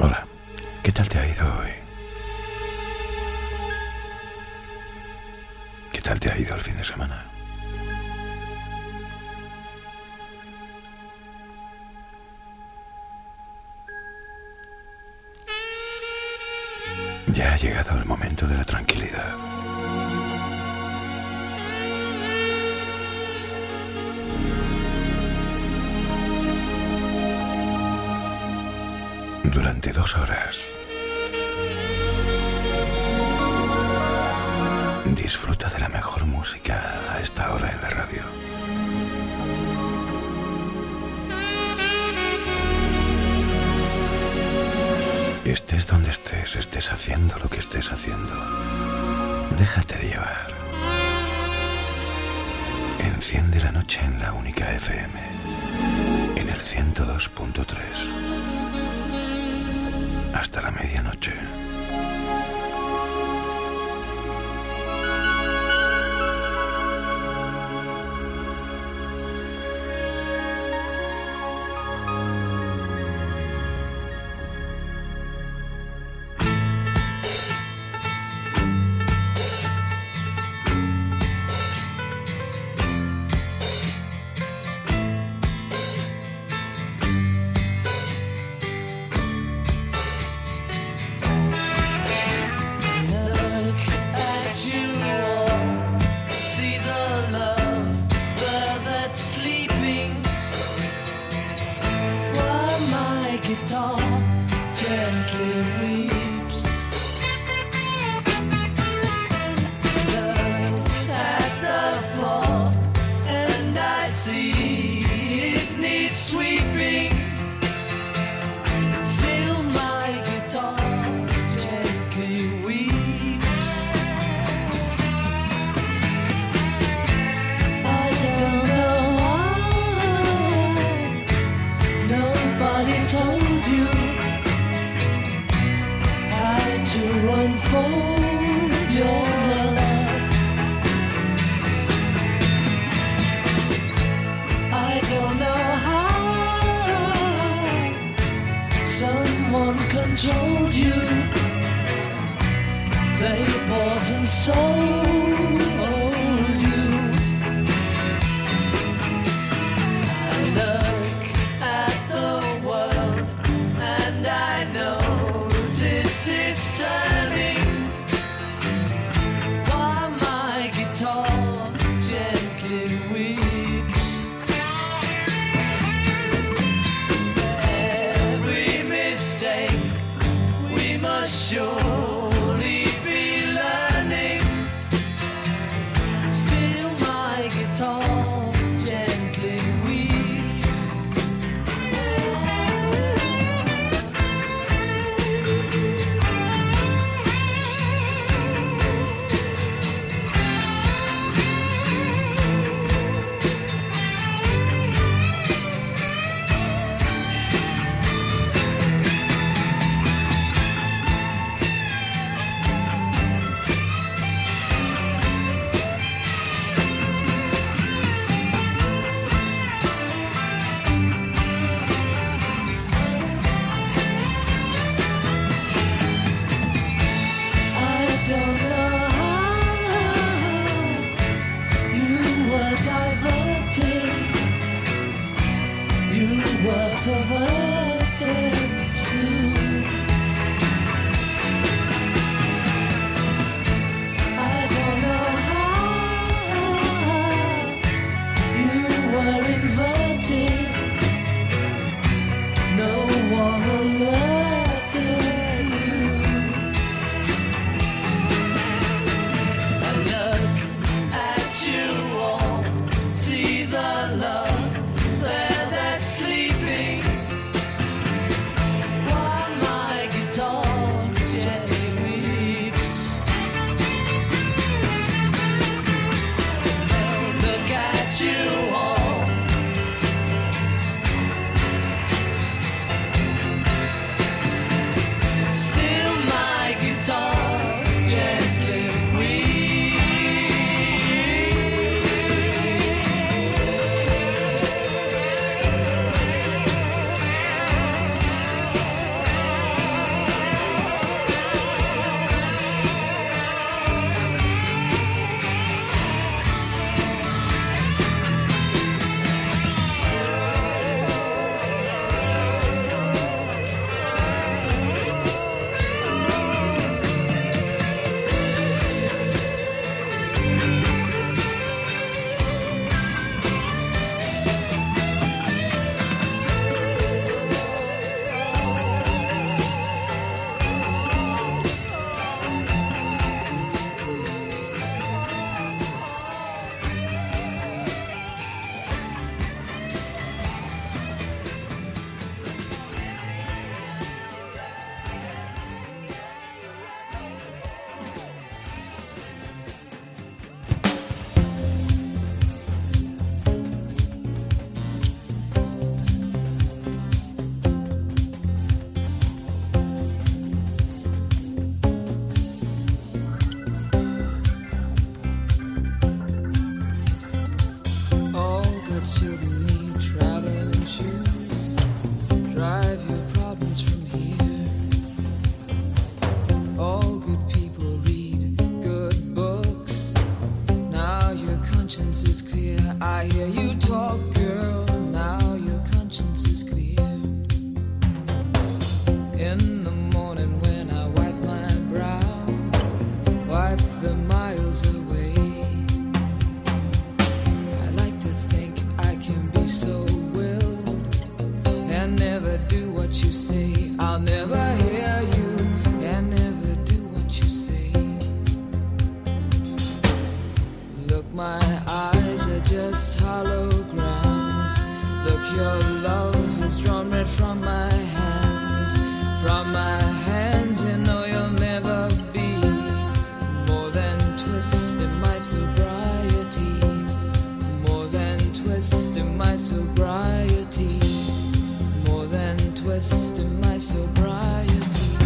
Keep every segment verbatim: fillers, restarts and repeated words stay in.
Hola, ¿qué tal te ha ido hoy? ¿Qué tal te ha ido el fin de semana? Ya ha llegado el momento de la tranquilidad. Durante dos horas, disfruta de la mejor música a esta hora en la radio. Estés donde estés, estés haciendo lo que estés haciendo, déjate de llevar. Enciende la noche en la única F M, en el ciento dos punto tres. Hasta la medianoche. See the love there that's sleeping. In the morning when I wipe my brow, wipe the miles away. I like to think I can be so willed and never do what you say. I'll never hear you and never do what you say. Look, my eyes are just holograms. Look, your love has drawn red from my hands. From my hands, you know you'll never be more than twist in my sobriety. More than twist in my sobriety. More than twist in my sobriety.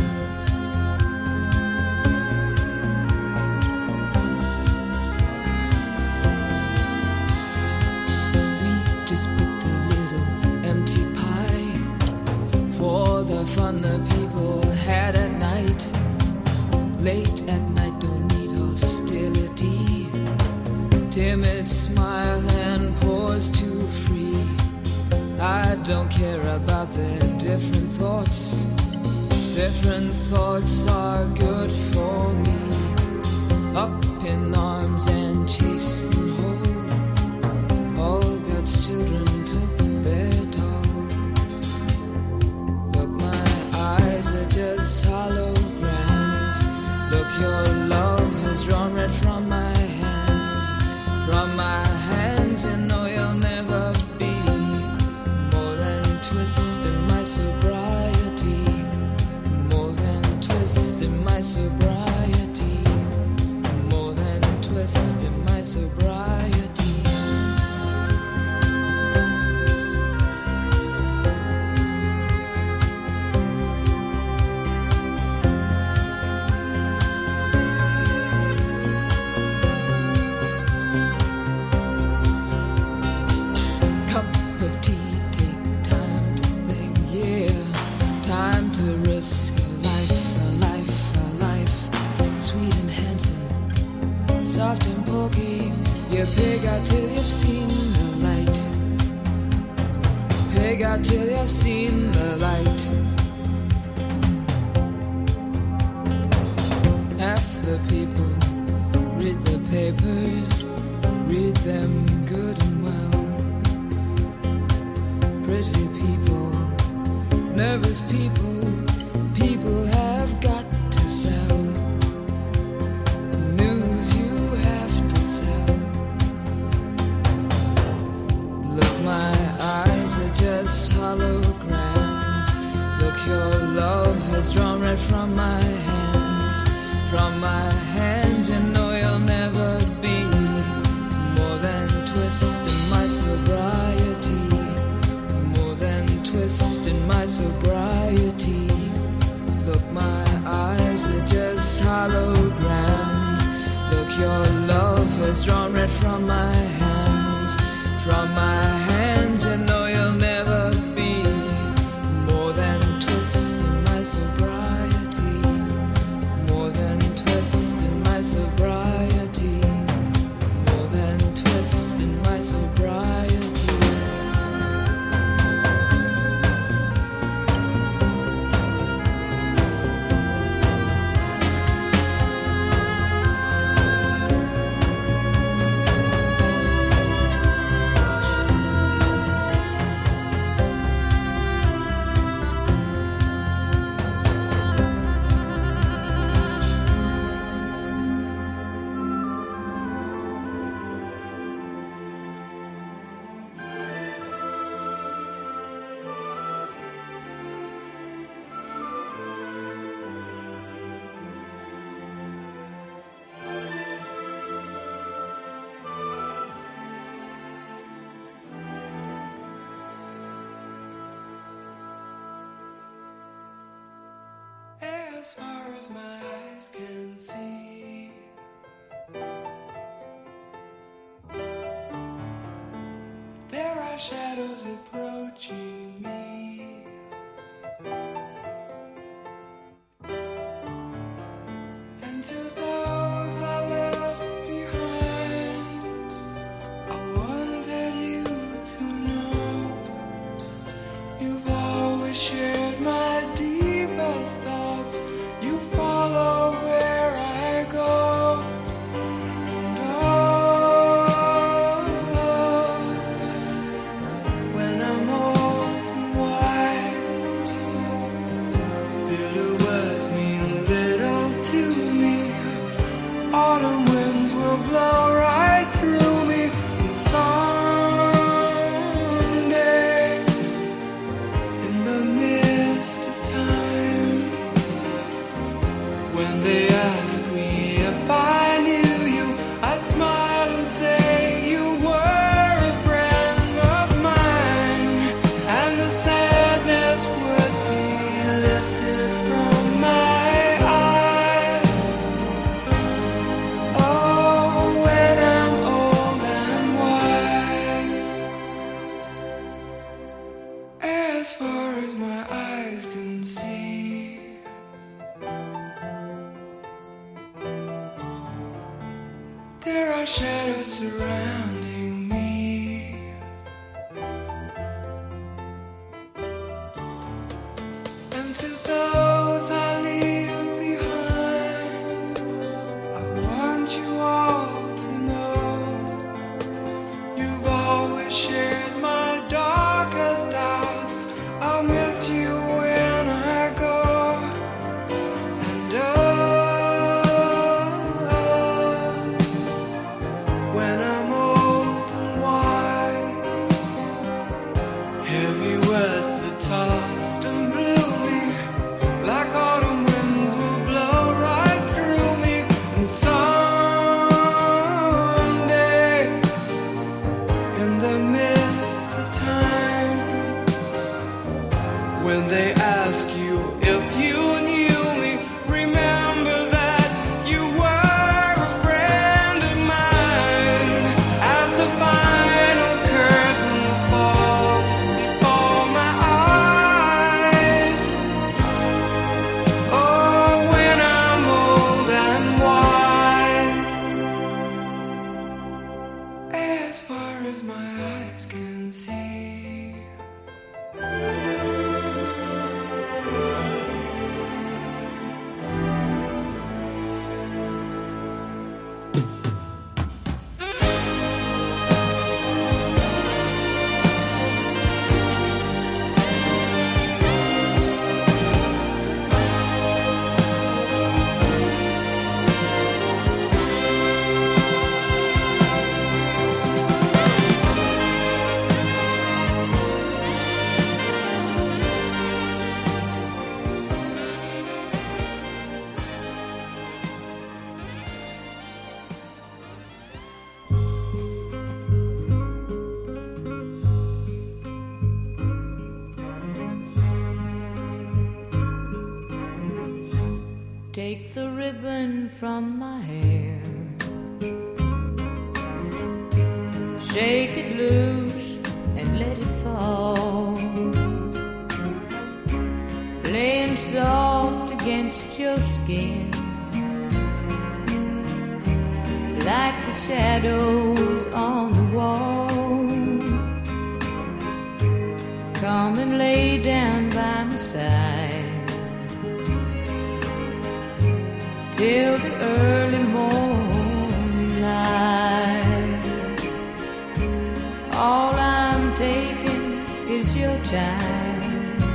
Fun the people had at night. Late at night, don't need hostility. Timid smile and pause too free. I don't care about their different thoughts. Different thoughts are good for me. Up in arms and chased and whole. All God's children took their toll. Just holograms. Look, your love has drawn red from my hands. From my hands, you know you'll never be more than twist in my sobriety. More than twist in my sobriety. More than twist in my sobriety. You pig out till you've seen the light. Pig out till you've seen the light. Half the people read the papers, read them good and well. Pretty people, nervous people, people have got to sell. News you have to sell. My eyes are just holograms. Look, your love has drawn red from my hands. From my hands, you know you'll never be more than twist in my sobriety. More than twist in my sobriety. Look, my eyes are just holograms. Look, your love has drawn red from my hands. From my hands, you know you'll never be more than twist in my sobriety. More than twist in my sobriety. More than twist in my sobriety. As far as my eyes can see, there are shadows approaching me. And to those I left behind, I wanted you to know you've always shared my deepest shadows surrounding me. And to those I leave behind, I want you all to know you've always shared my darkest hours. I'll miss you when I go. And oh, when I'm old and wise, heavy words that tossed and blew me like autumn winds will blow right through me. And someday, in the midst of time, when they ask you if you knew me, remember that you were a friend of mine. As the final curtain falls before my eyes, oh, when I'm old and wise, as far as my eyes can see. Take the ribbon from my hair, shake it loose and let it fall, laying soft against your skin, like the shadows on the wall. Come and lay down by my side till the early morning light. All I'm taking is your time.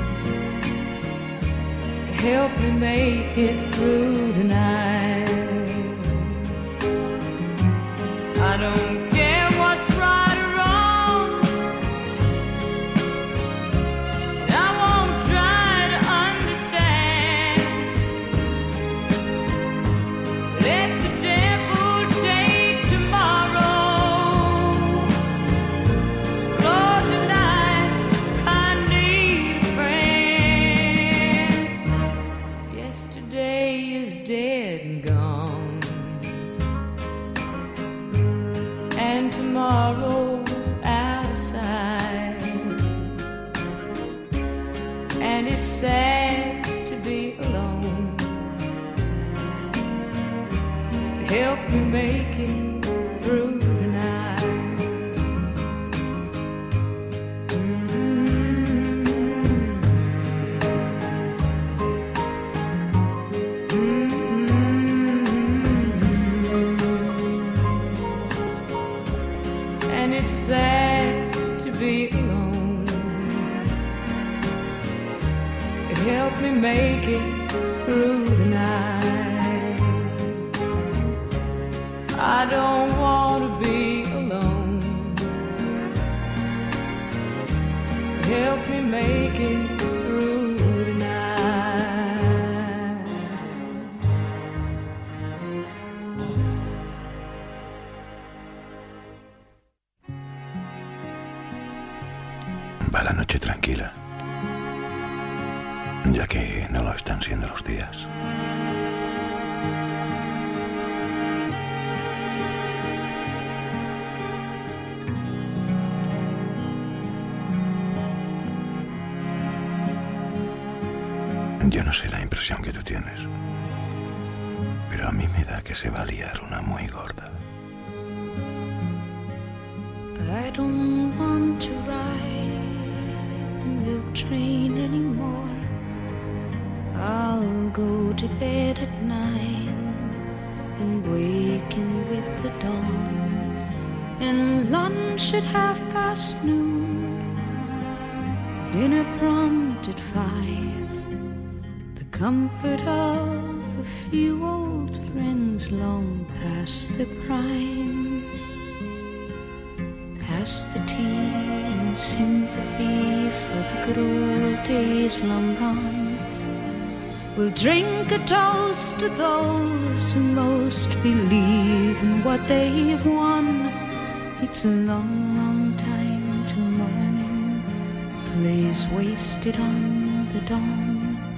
Help me make it through tonight. I don't care what's right or wrong, and I won't try to understand. Let the devil take tomorrow. Lord, tonight I need a friend. Yesterday is dead and gone, and tomorrow's out of sight. And it's sad to be alone. Help me make it through tonight. And it's sad to be alone. Help me make it through tonight. I don't want to be alone. Help me make it through tonight. Va la noche tranquila, ya que no lo están siendo los días. Yo no sé la impresión que tú tienes, pero a mí me da que se va a liar una muy gorda. I don't want to ride the milk train anymore. I'll go to bed at nine and waken with the dawn, and lunch at half past noon, dinner prompt at five. The comfort of a few old friends long past their prime. Pass the tea and sympathy for the good old days long gone. We'll drink a toast to those who most believe in what they've won. It's a long, long time till morning lays wasted on the dawn.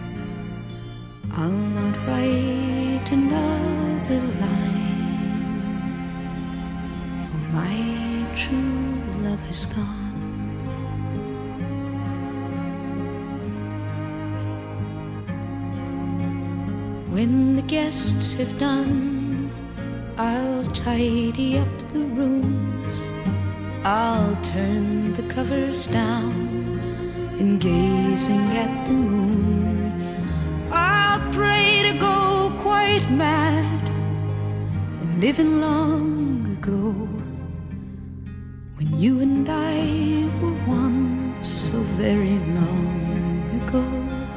I'll not write another line, for my true love is gone. When the guests have done, I'll tidy up the rooms. I'll turn the covers down and gazing at the moon, I'll pray to go quite mad and living long ago, when you and I were one so very long ago.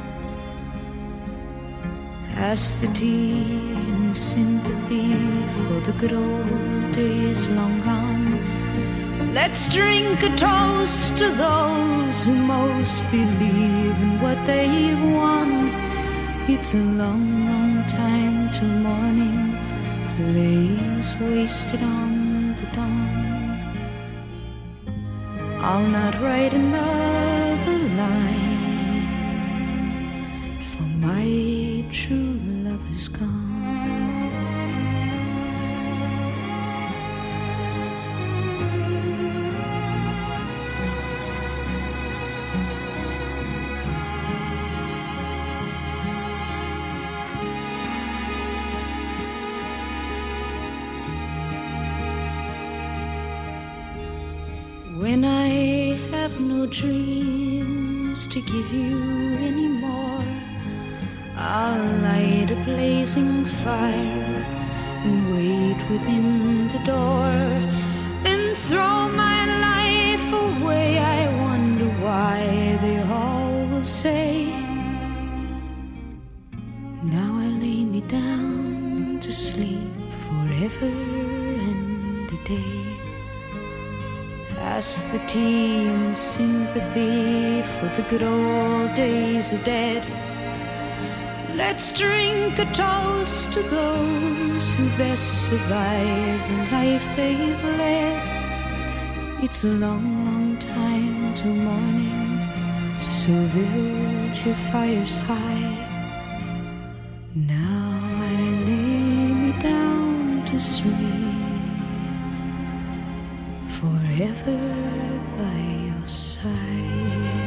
Pass the tea and sympathy for the good old days long gone. Let's drink a toast to those who most believe in what they've won. It's a long, long time till morning lays wasted on the dawn. I'll not write another line, for my true love is gone. When I have no dreams to give you anymore, I'll light a blazing fire and wait within the door and throw my life away. I wonder why they all will say, now I lay me down to sleep forever and a day. Pass the tea and sympathy for the good old days are dead. Let's drink a toast to those who best survive the life they've led. It's a long, long time till morning, so build your fires high. Now I lay me down to sleep forever by your side.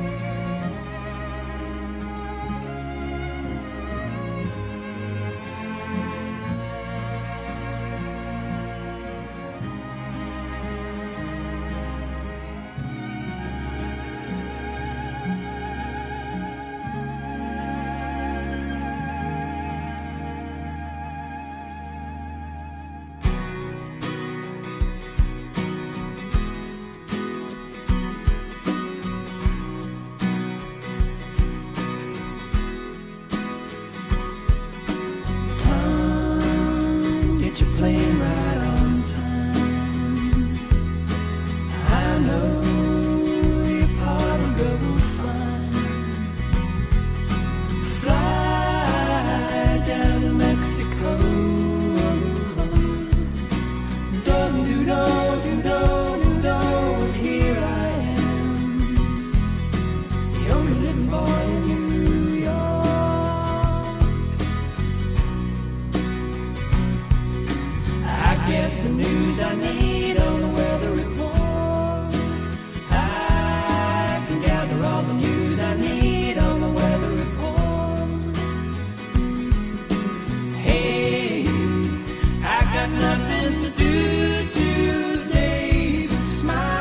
Plane right on time. I know your part will go fine. Fly down to Mexico. Don't do don't do don't do don't. Here I am, the only living boy in New York. Get the news I need on the weather report. I can gather all the news I need on the weather report. Hey, I got nothing to do today but smile.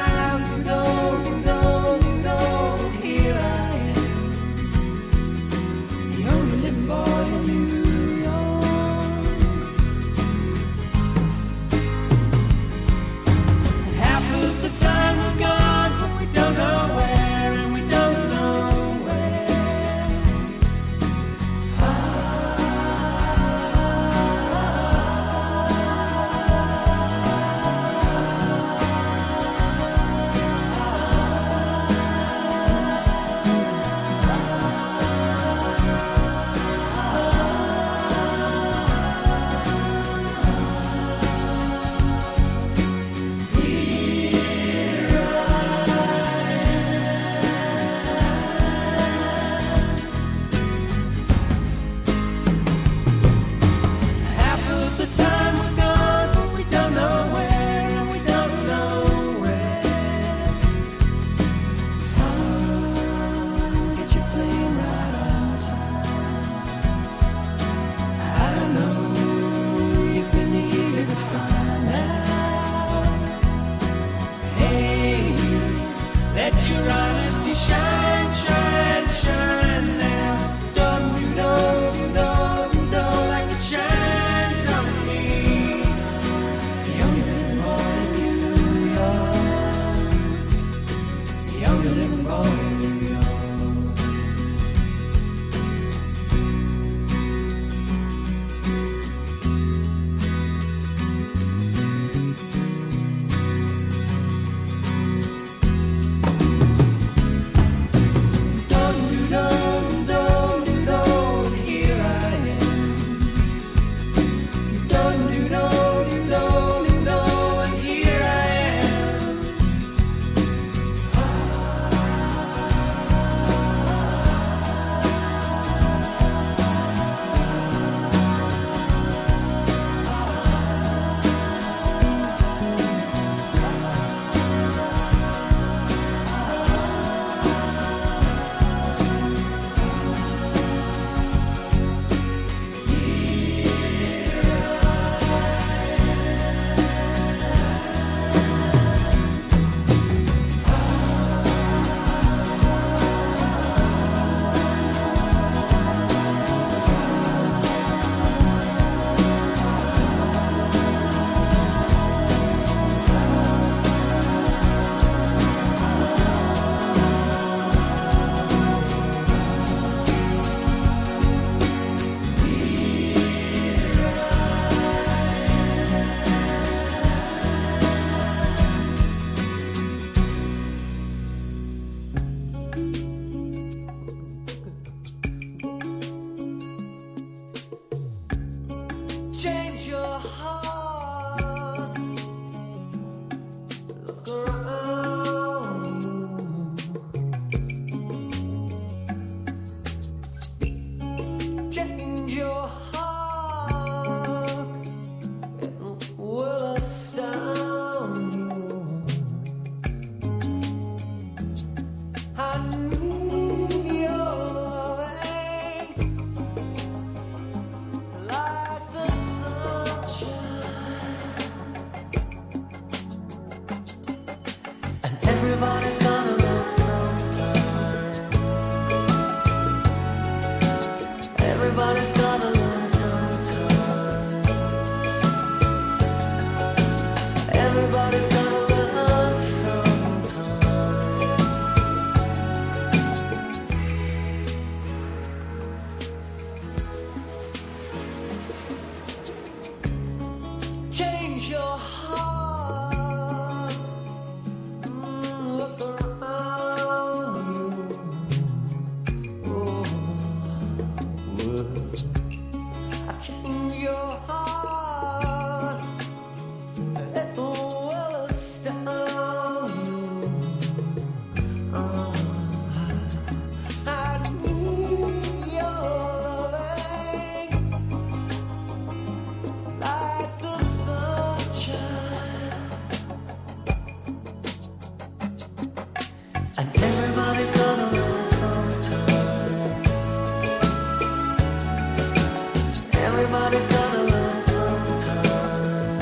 Everybody's gotta learn sometime.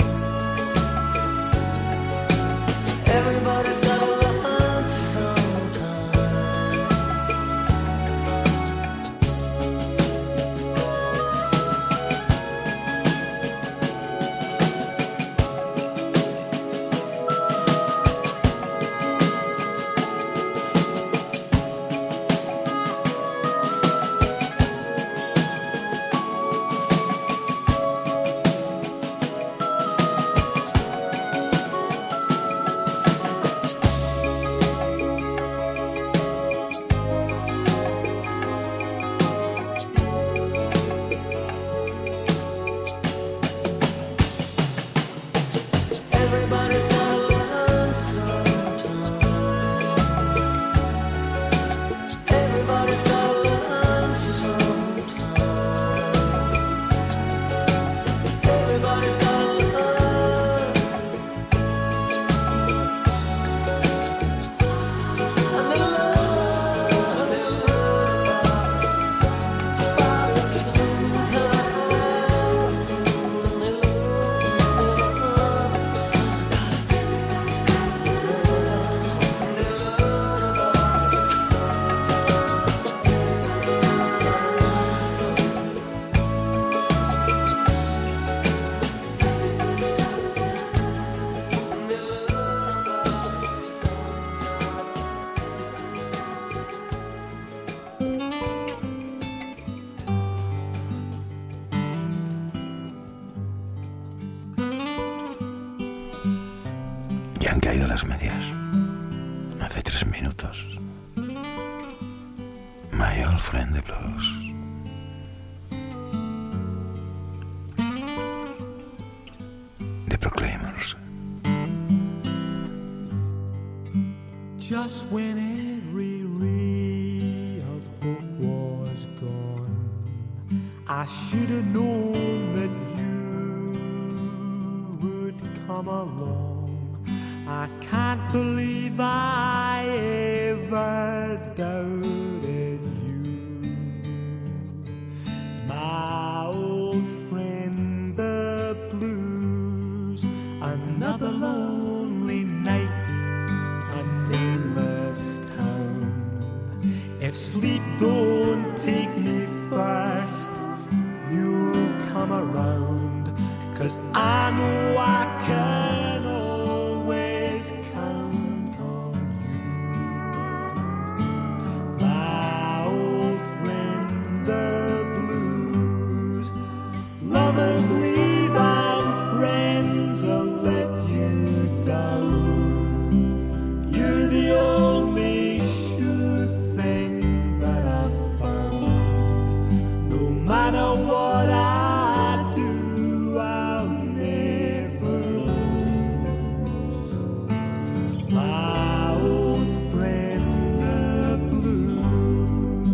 Everybody's gotta learn sometime. Everybody's gotta learn sometime. Everybody's gotta learn sometime. Everybody's gotta learn. And they learn, and they learn about it sometime. And they learn. Ya han caído las medias. Hace tres minutos. My old friend the blues. The Proclaimers. Just when every ray of hope was gone, I should have known that you would come along. I can't believe I ever doubted you. My old friend the blues, another lonely night, a nameless town. If sleep don't take me first, you'll come around, 'cause I know I can always count on you. My old friend the blues, lovers leave and friends will let you down. You're the only sure thing that I've found. No matter what I do, I'll never lose my old friend the blues.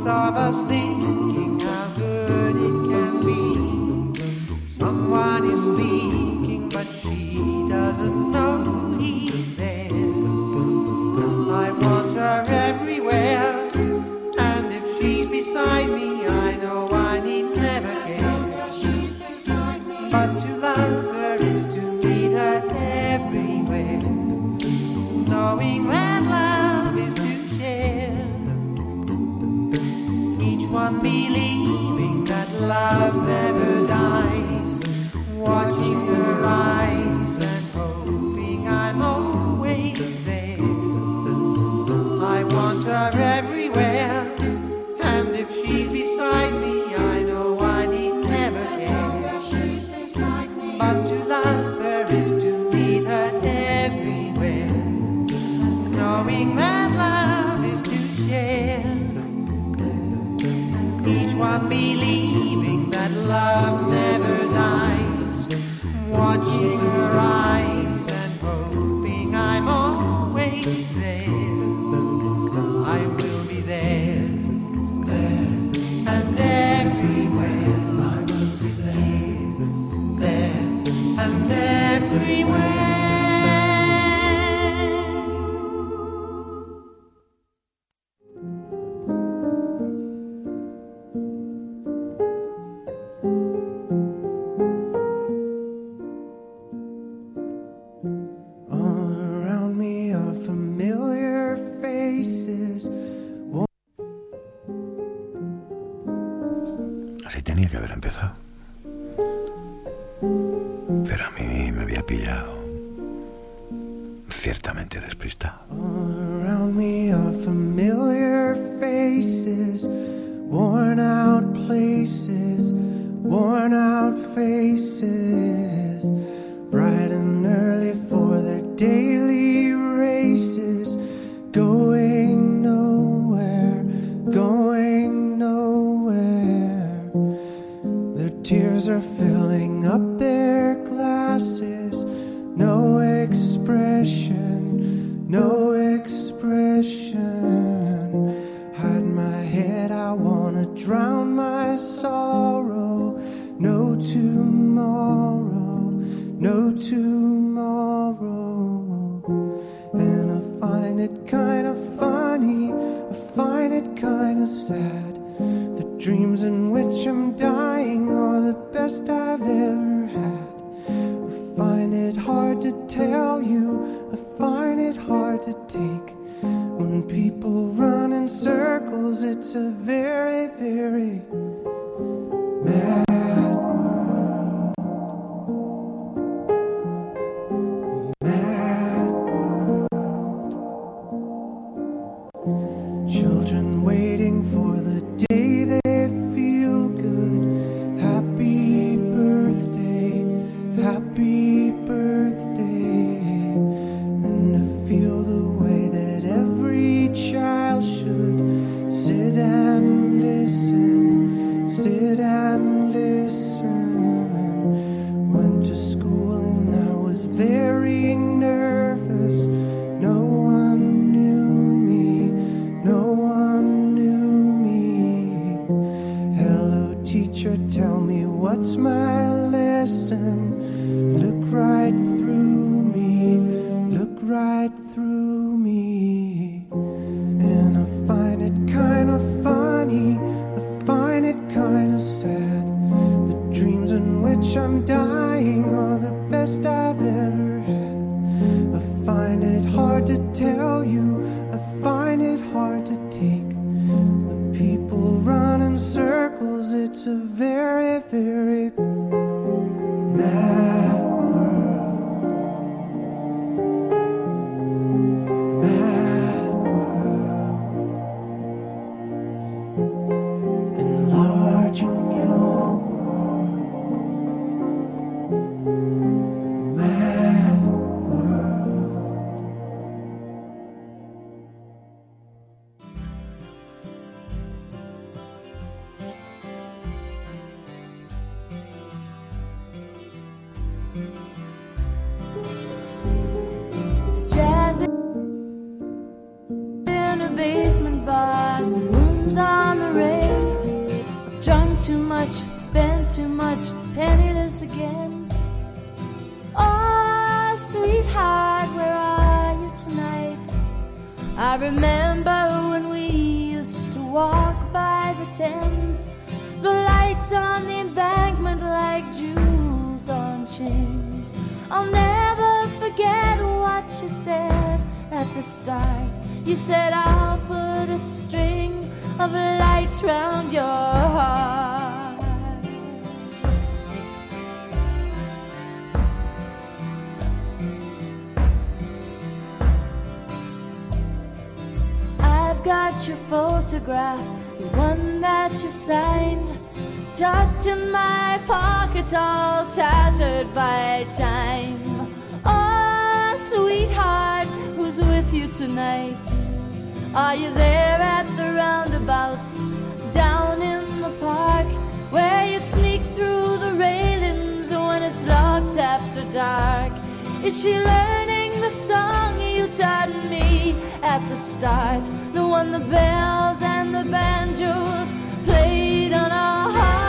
both of us thinking how good it can be. Someone is speaking, but she doesn't know he's there. I want her everywhere, and if she's beside me, I know I need never care. But to love her is to meet her everywhere, knowing that love is to share. Each one believing that love never dies, watching her eyes and hoping I'm always there. I want her everywhere, and if she's beside me, I know I need never care. But to love her is to meet her everywhere, knowing that love is to share. Each one believing that love never dies, watching her eyes and hoping I'm always there. I will be there, there, and everywhere. I will be there, there, and everywhere. All around me are familiar faces. Así tenía que haber empezado. Pero a mí me había pillado ciertamente despistado. All around me are familiar faces, worn out places, worn out faces, bright and early for their daily races, going nowhere, going nowhere. Their tears are filling up their glasses, no expression, no expression. Hide my head, I wanna drown my sorrow. No tomorrow, no tomorrow. And I find it kind of funny, I find it kind of sad. The dreams in which I'm dying are the best I've ever had. I find it hard to tell you, I find it hard to take. When people run in circles, it's a very, very mad world. Mad world. Children waiting for the day they feel good. Happy birthday, happy birthday. And to feel the way that every child should sit and listen, sit and listen. Went to school and I was very nervous. No one knew me, no one knew me. Hello teacher, tell me what's my lesson. Look right through me, look right through me. And I find it kind of funny, I find it kind of sad. The dreams in which I'm dying are the best I've ever had. I find it hard to tell you, I find it hard to take. When people run in circles, it's a very, very mad world. Mad world. Enlarging your world. Mad world. Jazz in a basement bar, the rooms on the too much, spent too much, penniless again. Oh, sweetheart, where are you tonight? I remember when we used to walk by the Thames, the lights on the embankment like jewels on chains. I'll never forget what you said at the start. You said, I'll put a string of lights round your heart. I've got your photograph, the one that you signed, tucked in my pocket, all tattered by time. Oh, sweetheart, who's with you tonight? Are you there at the roundabouts, down in the park, where you sneak through the railings when it's locked after dark? Is she learning the song you taught me at the start, the one the bells and the banjos played on our hearts?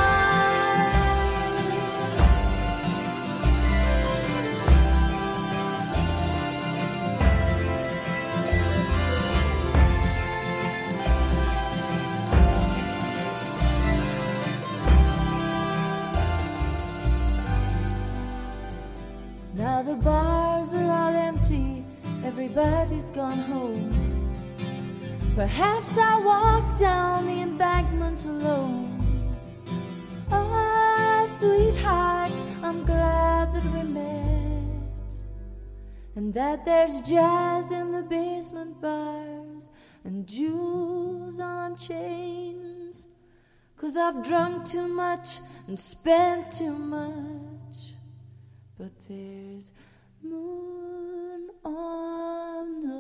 Now the bars are all empty, everybody's gone home. Perhaps I walk down the embankment alone. Oh, sweetheart, I'm glad that we met, and that there's jazz in the basement bars and jewels on chains. 'Cause I've drunk too much and spent too much, but there's moon on the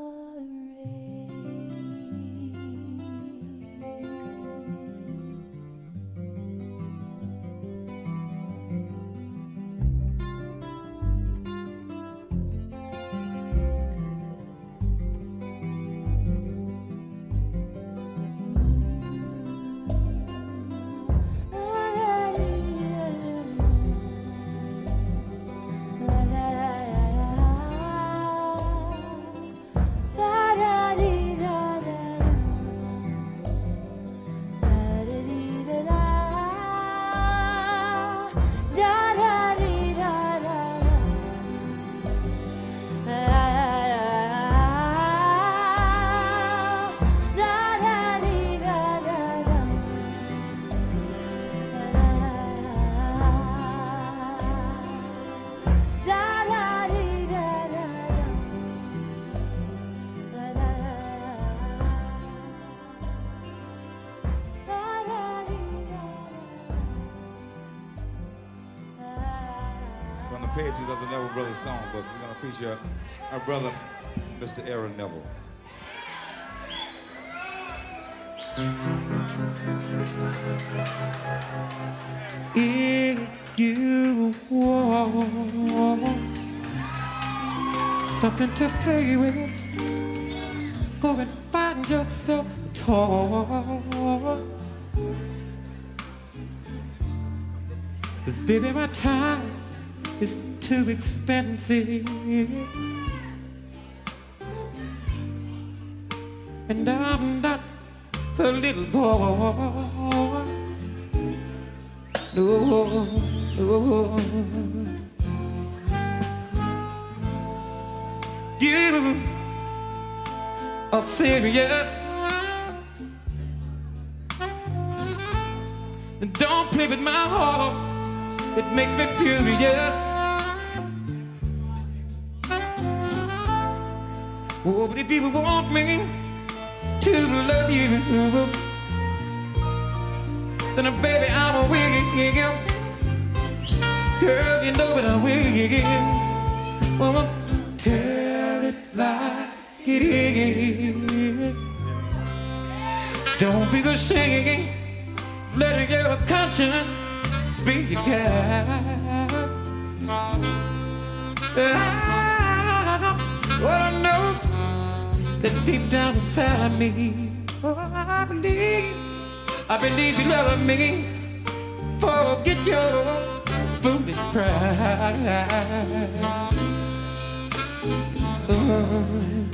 pages of the Neville Brothers songbook, we're going to feature our brother, Mister Aaron Neville. If you want something to play with, go and find yourself a toy. 'Cause baby, my time is too expensive, and I'm not a little boy. No, no. You are serious, and don't play with my heart. It makes me furious. Oh, but if you want me to love you, then baby, I'm a will. Girl, you know that I will. Well, tell it like it is. Don't be ashamed. Let your conscience be your guide. Well, I know that deep down inside of me, oh, I believe, I believe you love me. forget your foolish pride. Oh.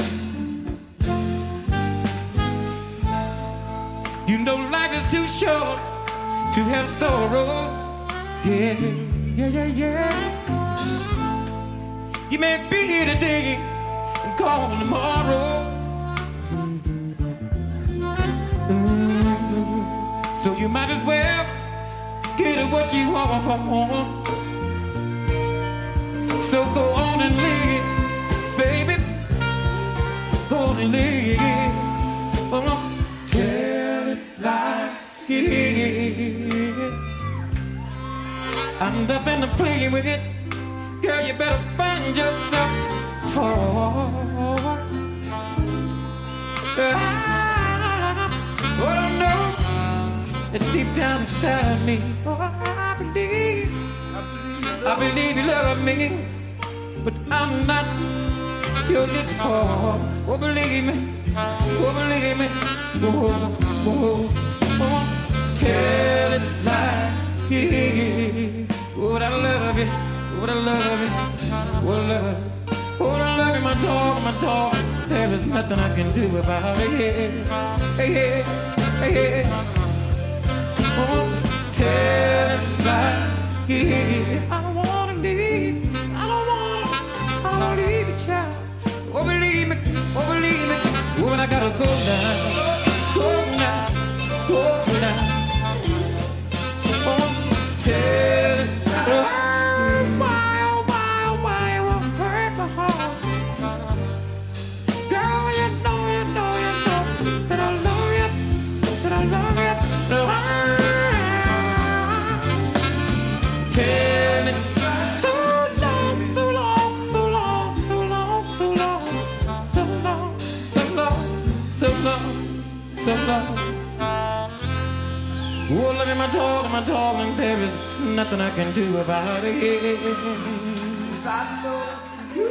You know life is too short to have sorrow. Yeah, yeah, yeah, yeah. You may be here today and gone tomorrow. Mm. So you might as well get what you want. So go on and live, baby. Go on and live. Oh, tell it like it is. I'm nothing to play with it. Girl, you better find yourself tall. What I know that deep down inside me, oh, I believe, I believe, I believe you love me, but I'm not your little boy. Oh, believe me, oh, believe me, oh, oh, oh, tell it like it is. Oh, I love you, oh, I love you, oh, I love you, oh, I love you, my dog, my dog. There is nothing I can do about it. Hey, hey, hey, hey. Oh, tell it like it is. I don't wanna leave. I don't wanna. I don't leave you, child. Oh, believe me. Oh, believe me. Oh, and I gotta go now. Go now. Go now. Oh, tell it. Oh, why, oh, why, oh, why, oh, hurt my heart. Girl, you know, you know, you know that I love you. That I love you. No, I tell it so long, so long, so long, so long, so long, so long, so long, so long, so long. Oh, look at my dog, my dog, and there is nothing I can do about it. 'Cause I know you.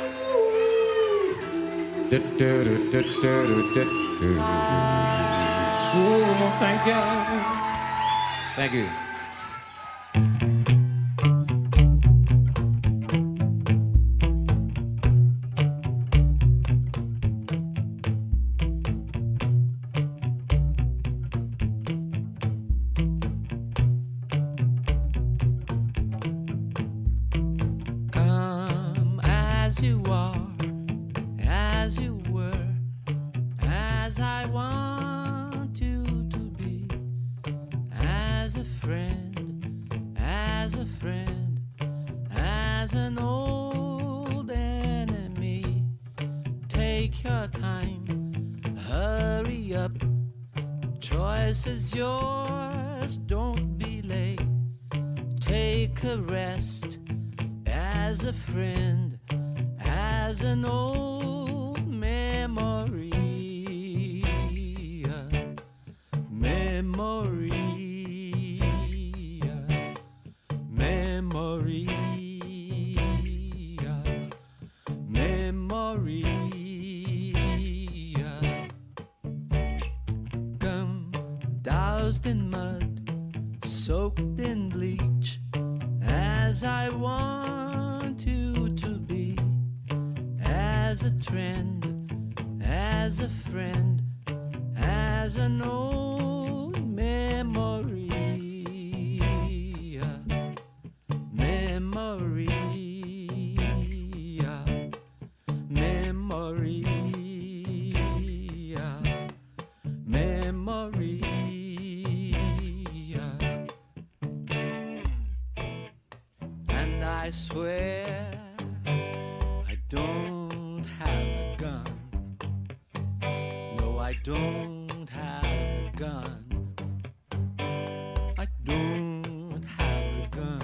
Do, do, do, do, do, do, do. Oh, thank you. Thank you. Come as you are, as you were, as I want you to be, as a friend, as a friend, as an old enemy. Take your time, hurry up, the choice is yours, don't be late. Take a rest, as a friend, as an old memory, memory, memory, memory. Come doused in mud, soaked in bleach, as I want you to be, as a trend, as a friend, as an old memory, memory, memory, memory. And I swear I don't have a gun. No, I don't have a gun. I don't have a gun.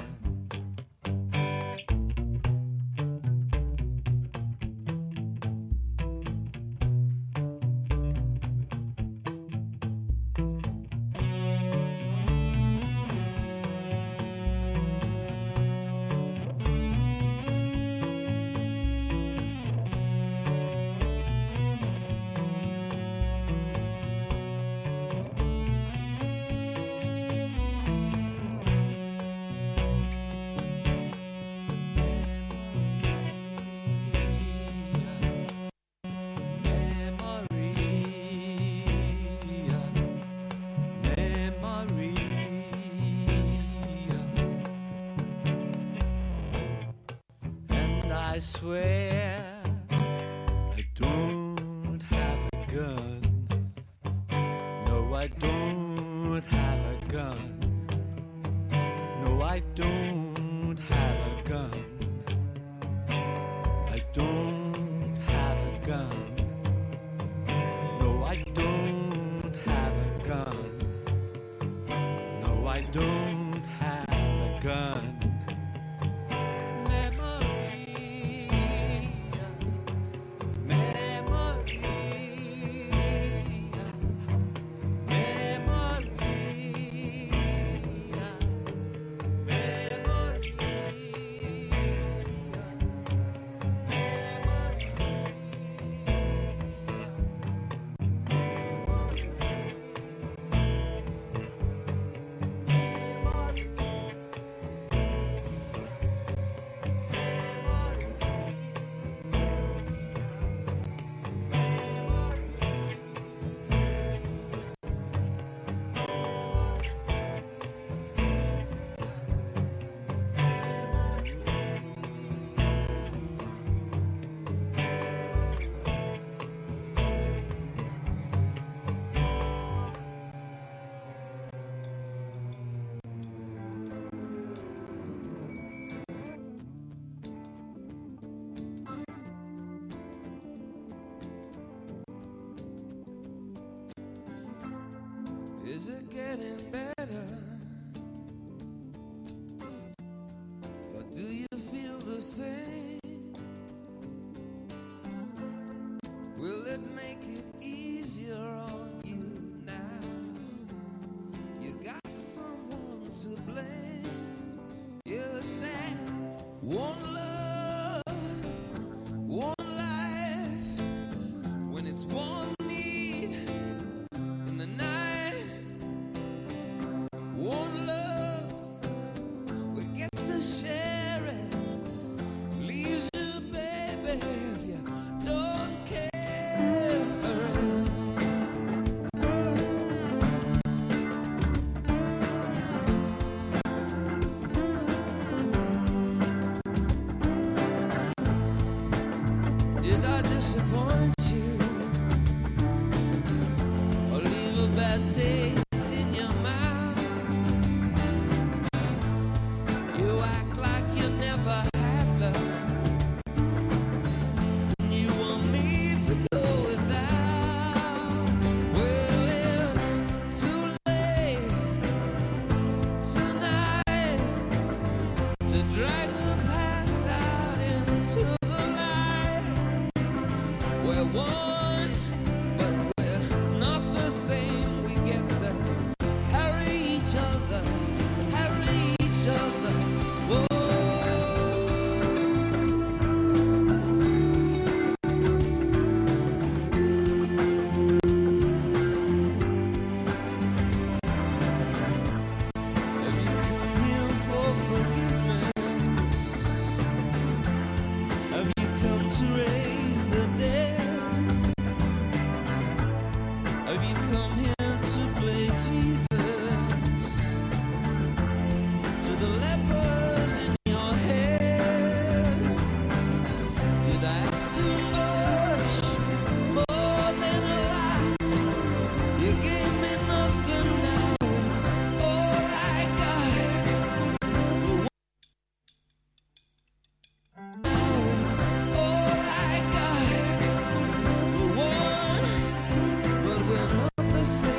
swear I don't have a gun. No, I don't have a gun. No, I don't have a gun. I don't have a gun. No, I don't have a gun. No, I don't have a gun. Is it getting better? Or do you feel the same? Will it make it easier on you now? You got someone to blame. You say, one love, one life, when it's one need in the night. One love, we get to share it. Leaves you, baby, if you don't care for it. Did I disappoint you or leave a bad taste? The same.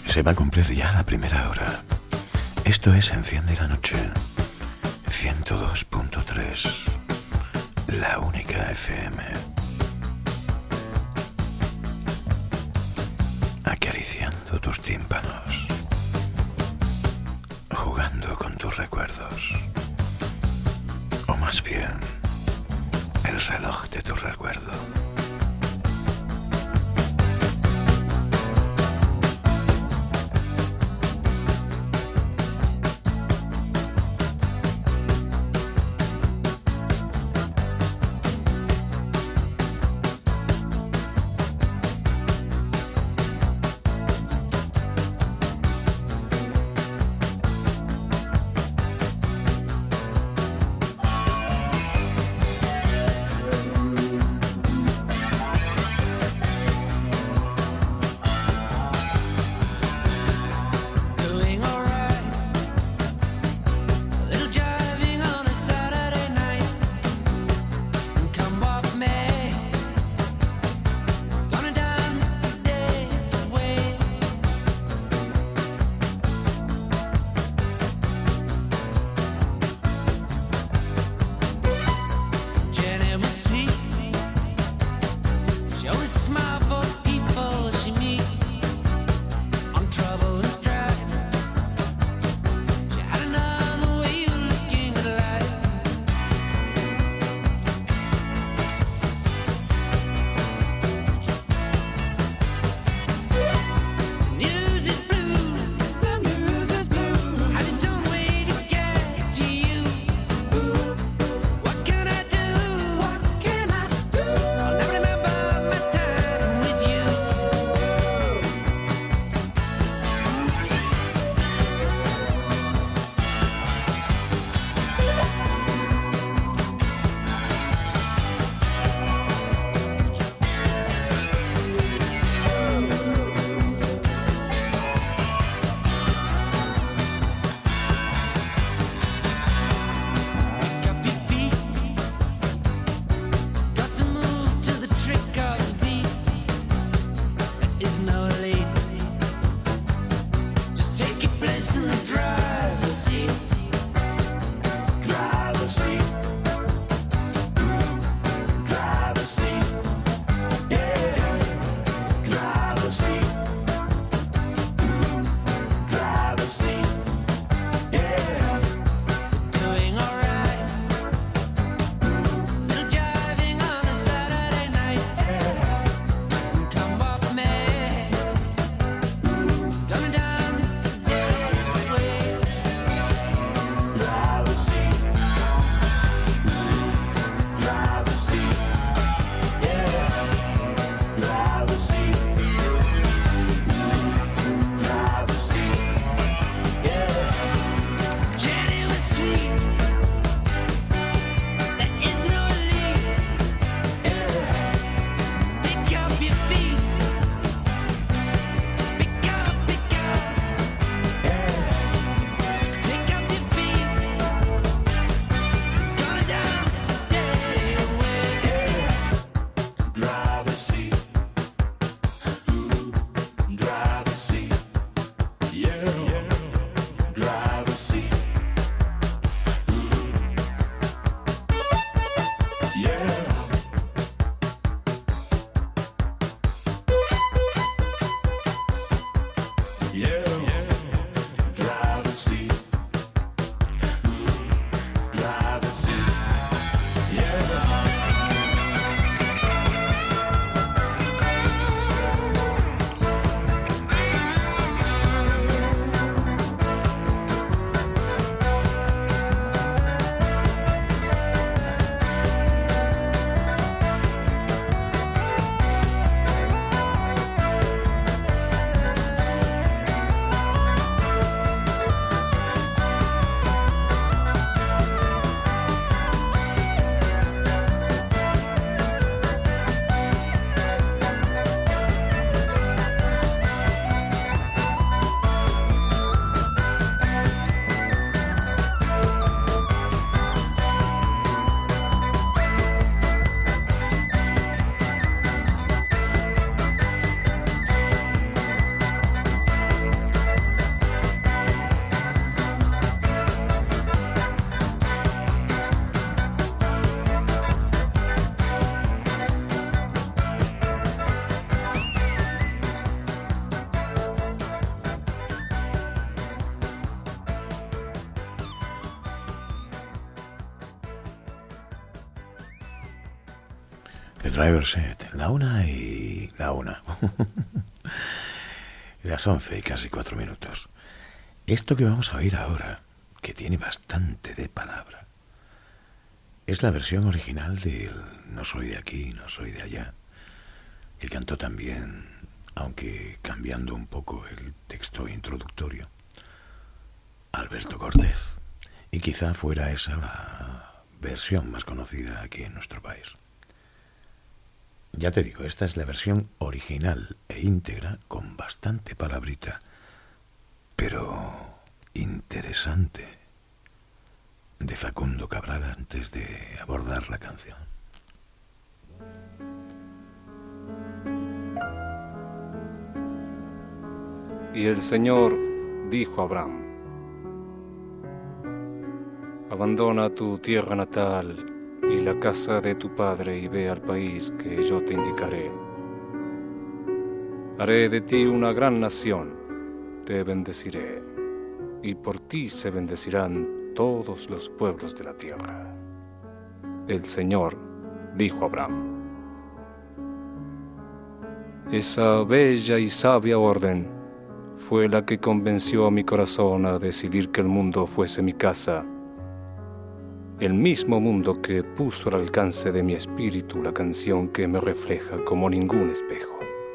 Se va a cumplir ya la primera hora. Esto es Enciende la Noche. ciento dos punto tres. La única F M. Acariciando tus tímpanos. Jugando con tus recuerdos. O más bien, el reloj de tu recuerdo. The Driver's Set, la una y la una. Las once y casi cuatro minutos. Esto que vamos a oír ahora, que tiene bastante de palabra, es la versión original del No soy de aquí, no soy de allá, que cantó también, aunque cambiando un poco el texto introductorio, Alberto Cortés. Y quizá fuera esa la versión más conocida aquí en nuestro país. Ya te digo, esta es la versión original e íntegra, con bastante palabrita, pero interesante, de Facundo Cabral antes de abordar la canción. Y el Señor dijo a Abraham: abandona tu tierra natal y la casa de tu padre y ve al país que yo te indicaré. Haré de ti una gran nación, te bendeciré, y por ti se bendecirán todos los pueblos de la tierra. El Señor dijo a Abraham. Esa bella y sabia orden fue la que convenció a mi corazón a decidir que el mundo fuese mi casa, el mismo mundo que puso al alcance de mi espíritu la canción que me refleja como ningún espejo.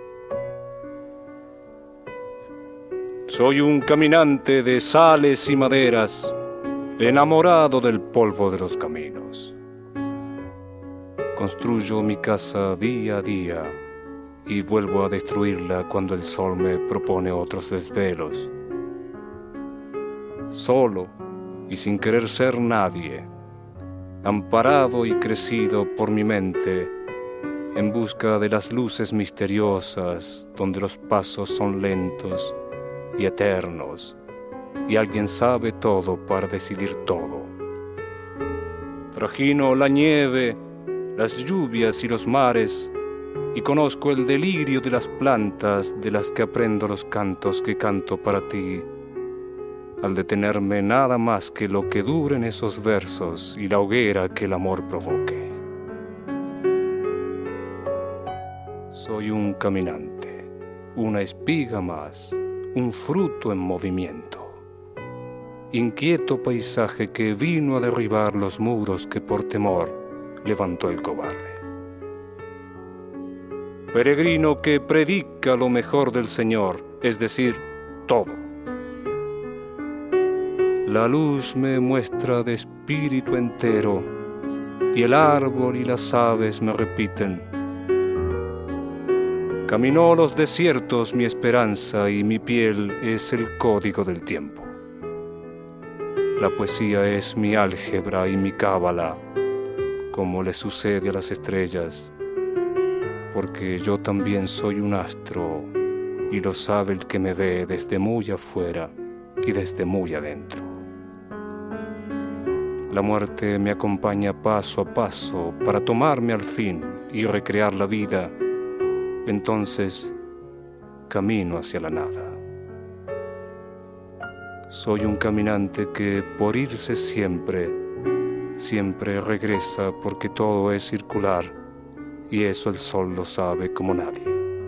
Soy un caminante de sales y maderas, enamorado del polvo de los caminos. Construyo mi casa día a día y vuelvo a destruirla cuando el sol me propone otros desvelos. Solo y sin querer ser nadie, amparado y crecido por mi mente, en busca de las luces misteriosas donde los pasos son lentos y eternos, y alguien sabe todo para decidir todo. Trajino la nieve, las lluvias y los mares, y conozco el delirio de las plantas de las que aprendo los cantos que canto para ti, al detenerme nada más que lo que duren esos versos y la hoguera que el amor provoque. Soy un caminante, una espiga más, un fruto en movimiento, inquieto paisaje que vino a derribar los muros que por temor levantó el cobarde. Peregrino que predica lo mejor del Señor, es decir, todo. La luz me muestra de espíritu entero, y el árbol y las aves me repiten. Caminó los desiertos mi esperanza, y mi piel es el código del tiempo. La poesía es mi álgebra y mi cábala, como le sucede a las estrellas, porque yo también soy un astro, y lo sabe el que me ve desde muy afuera y desde muy adentro. La muerte me acompaña paso a paso para tomarme al fin y recrear la vida. Entonces, camino hacia la nada. Soy un caminante que, por irse siempre, siempre regresa porque todo es circular, y eso el sol lo sabe como nadie.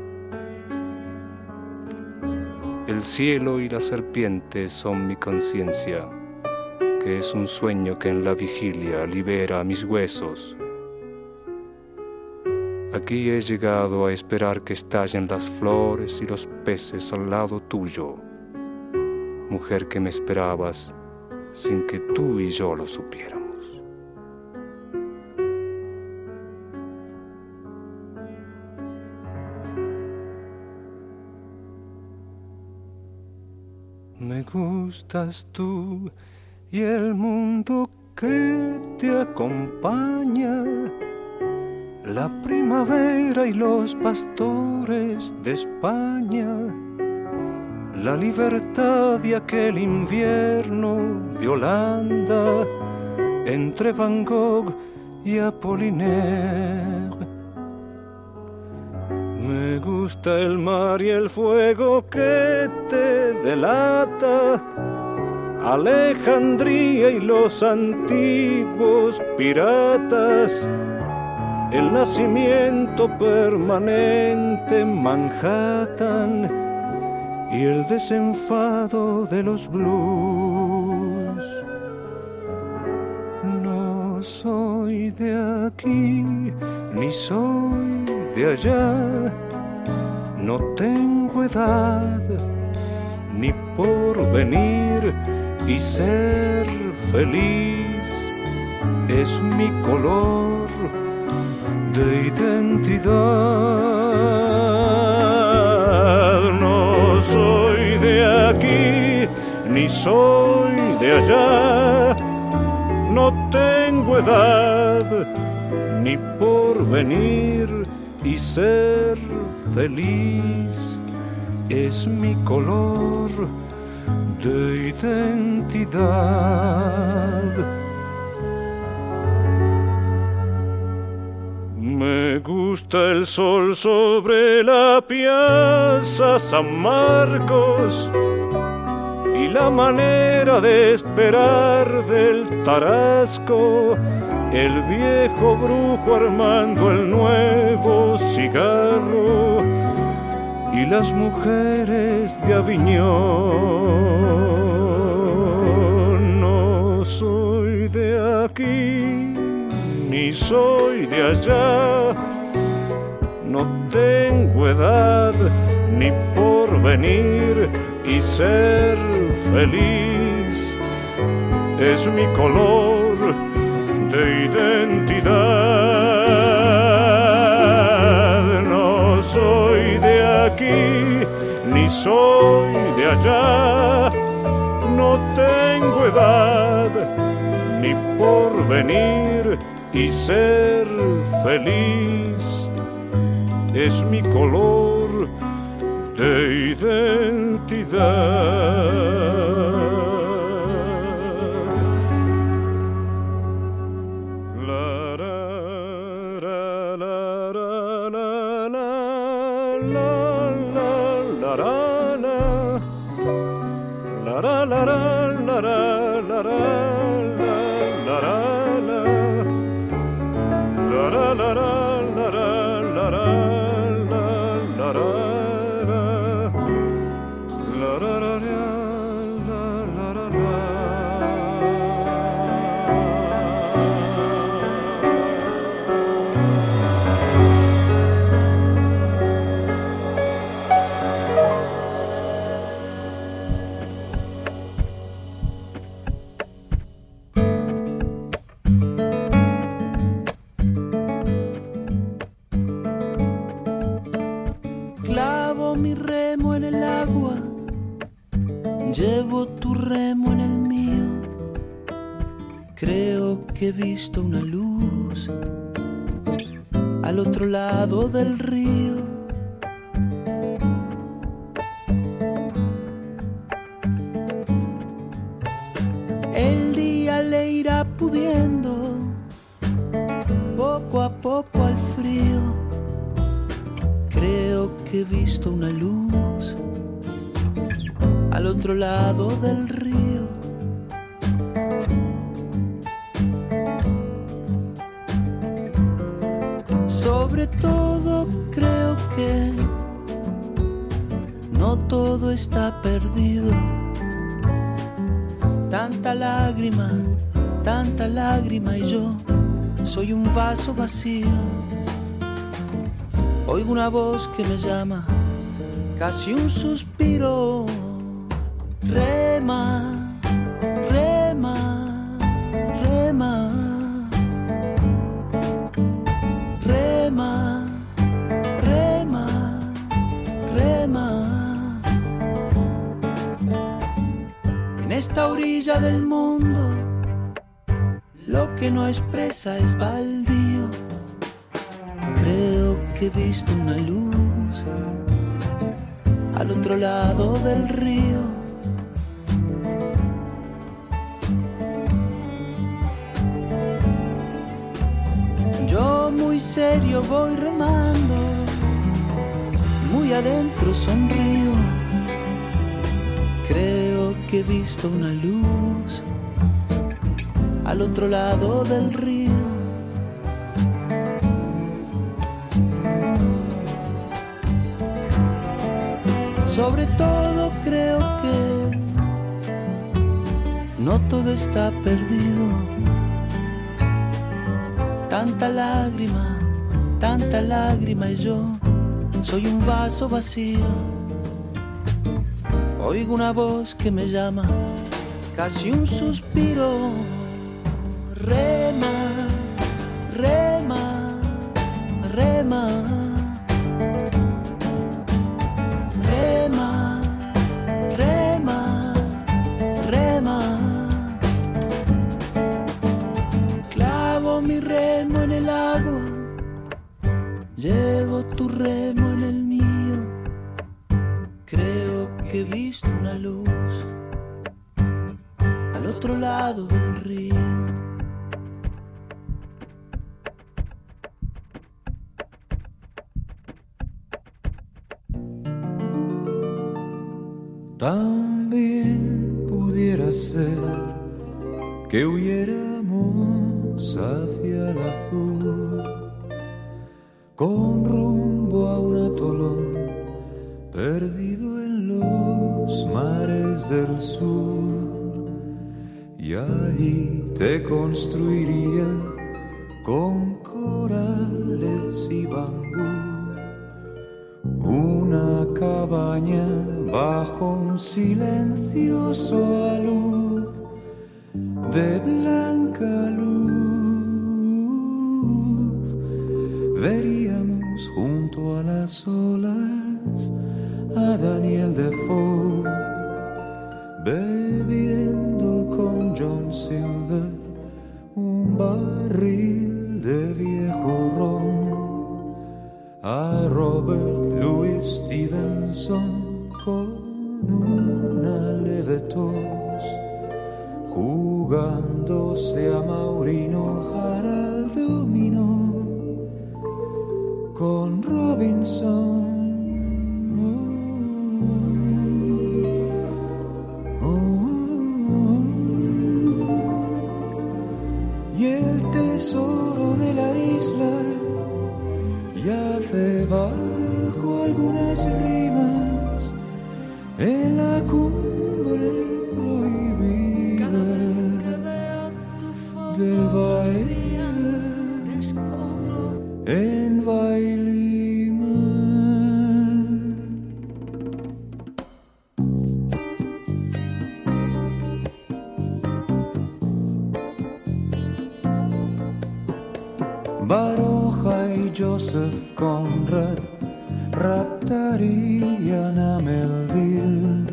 El cielo y la serpiente son mi conciencia, que es un sueño que en la vigilia libera mis huesos. Aquí he llegado a esperar que estallen las flores y los peces al lado tuyo, mujer que me esperabas sin que tú y yo lo supiéramos. Me gustas tú y el mundo que te acompaña, la primavera y los pastores de España, la libertad y aquel invierno de Holanda, entre Van Gogh y Apollinaire. Me gusta el mar y el fuego que te delata, Alejandría y los antiguos piratas, el nacimiento permanente en Manhattan y el desenfado de los blues. No soy de aquí, ni soy de allá, no tengo edad ni porvenir, y ser feliz es mi color de identidad. No soy de aquí, ni soy de allá, no tengo edad ni porvenir, y ser feliz es mi color de identidad. Me gusta el sol sobre la piazza San Marcos y la manera de esperar del tarasco, el viejo brujo armando el nuevo cigarro y las mujeres de Aviñón. No soy de aquí, ni soy de allá, no tengo edad ni porvenir, y ser feliz es mi color de identidad. No soy de aquí, ni soy de allá, no tengo edad ni porvenir, y ser feliz es mi color de identidad. Clavo mi remo en el agua, llevo tu remo en el mío. Creo que he visto una luz al otro lado del río. El día le irá pudiendo poco a poco al frío. Creo que he visto una luz al otro lado del río. Sobre todo creo que no todo está perdido. Tanta lágrima, tanta lágrima y yo soy un vaso vacío. Oigo una voz que me llama, casi un suspiro. Rema, rema, rema, rema, rema, rema. En esta orilla del mundo, lo que no expresa es baldío. Creo que he visto una luz al otro lado del río. Yo muy serio voy remando, muy adentro sonrío. Creo que he visto una luz al otro lado del río. Sobre todo creo que no todo está perdido. Tanta lágrima, tanta lágrima y yo soy un vaso vacío. Oigo una voz que me llama, casi un suspiro. Rema, rema, rema. Rema, rema, rema. Clavo mi remo en el agua, llevo tu remo en el mío. Creo que he visto una luz al otro lado del río. También pudiera ser que huyéramos hacia el azul, con rumbo a un atolón perdido en los mares del sur, y allí te construiría con corales y bambú una cabaña bajo un silencioso alud de blanca luz. Veríamos junto a las olas a Daniel Defoe bebiendo con John Silver un barril de viejo ron, a Robert Louis Stevenson con una leve tos, jugándose a Maurino Harald Domino con Robinson. Oh, oh, oh. Y el tesoro de la isla yace bajo algunas rimas en la cumbre prohibida del baile en Vailima. Baroja y Joseph Conrad raptarían a Melville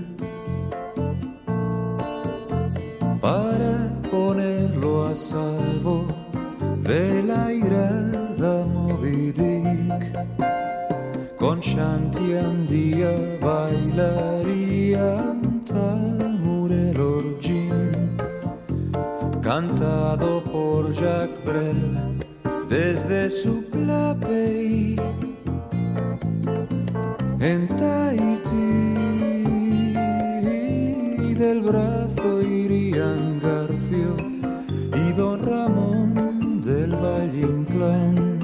para ponerlo a salvo de la irada Moby Dick. Con Shanti Andía bailarían Tamurel Orgin, cantado por Jacques Brel desde su clave en Tahití. Del brazo irían Garfio y Don Ramón del Valle Inclán,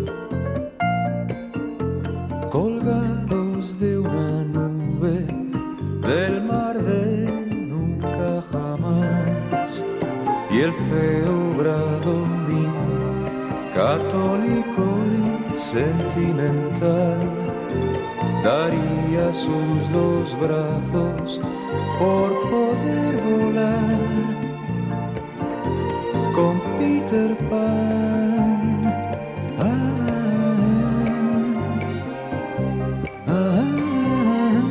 colgados de una nube del mar de nunca jamás. Y el feo Bradomín, católico y sentimental, daría sus dos brazos por poder volar con Peter Pan. Ah, ah, ah.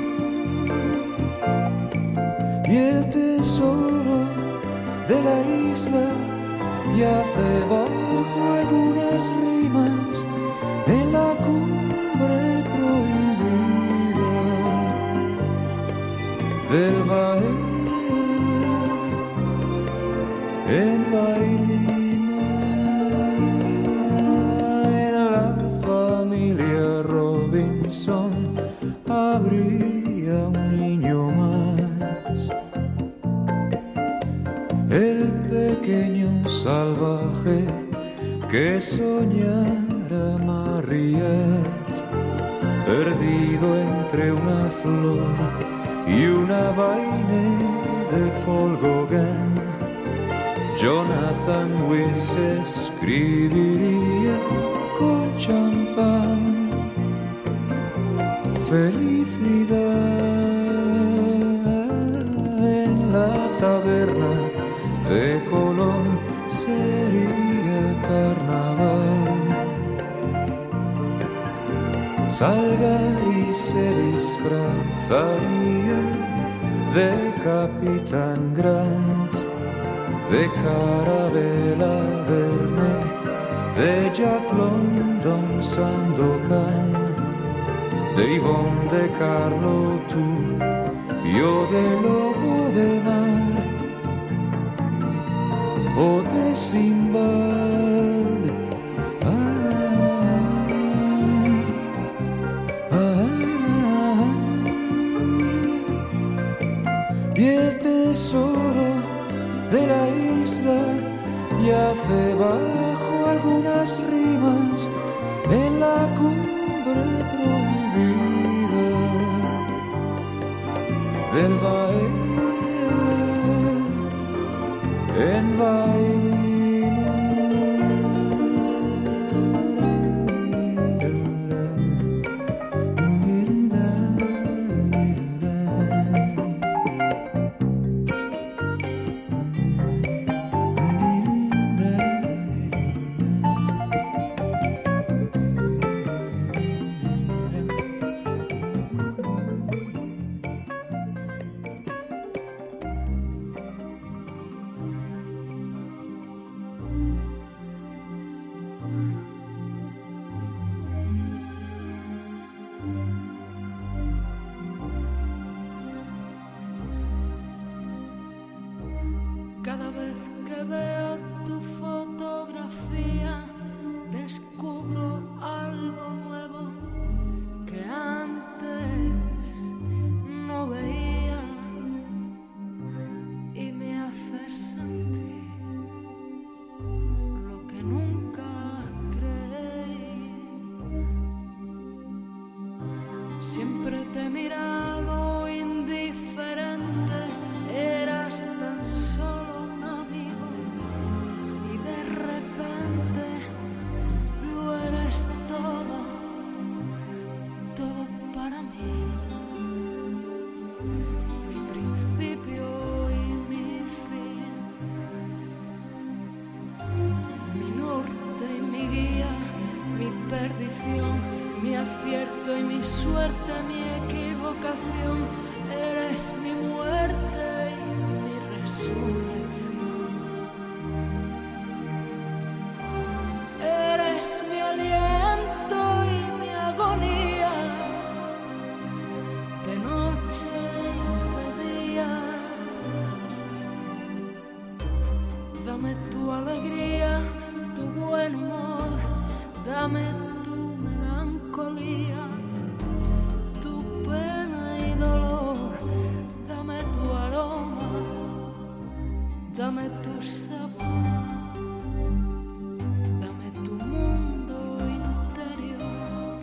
Y el tesoro de la isla yace bajo algunas rimas en la cumbre prohibida del baile en Vailima. Era la familia Robinson, habría un niño más, el pequeño salvaje que soñara Mariette, perdido entre entre una flor y una vaina de Paul Gauguin, Jonathan Wills escribiría con champán felicidad en la taberna de Colón sería carnaval. Salgari se disfrazaría de Capitán Grant, de Carabela Verne, de Jack London Sandokan, de Yvonne de Carlo tú, yo de Lobo de Mar o de Sinbad. Ah, ah, ah. Y el tesoro de la isla yace bajo algunas rimas en la cumbre prohibida del baile en Cada vez que veo tu fotografía, descubro algo nuevo que antes no veía y me hace sentir lo que nunca creí. Siempre te he mirado indiferente, eras tan solo un amigo y de repente lo eres todo, todo para mí. Mi principio y mi fin, mi norte y mi guía, mi perdición, mi acierto y mi suerte, mi equivocación. Eres mi muerte y mi resurrección. Eres mi aliento y mi agonía, de noche y de día. Dame tu alegría, tu buen humor, dame tu melancolía, tu pena y dolor, dame tu aroma, dame tu sabor, dame tu mundo interior,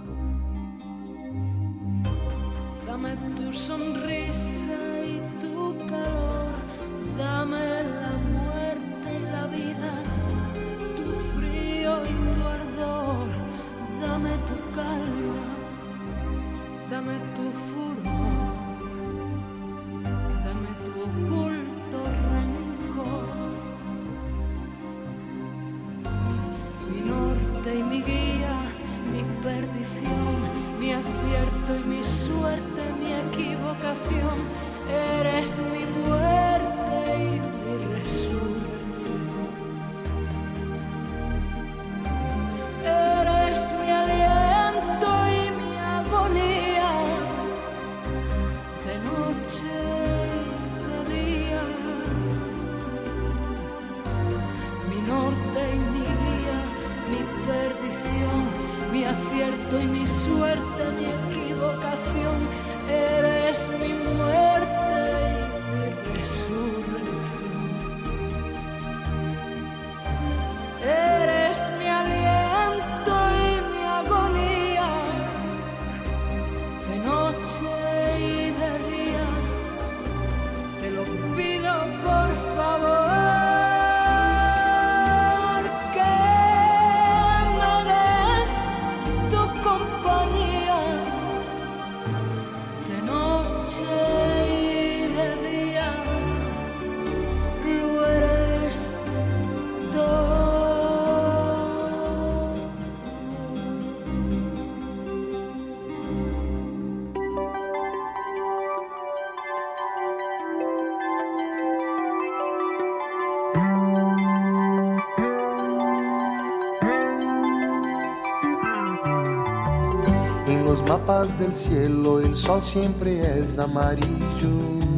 dame tu sonrisa y tu calor, dame la muerte y la vida, tu frío y tu ardor, dame tu calma, dame tu furor, dame tu oculto rencor. Mi norte y mi guía, mi perdición, mi acierto y mi suerte, mi equivocación. Eres mi muerte y mi resurrección. Eres mi aliento y mi agonía, de noche y de día. Mi norte y mi guía, mi perdición, mi acierto y mi suerte, mi equivocación. Eres mi muerte y mi resurrección. Eres mi aliento y mi agonía, de noche mapas del cielo el sol siempre es amarillo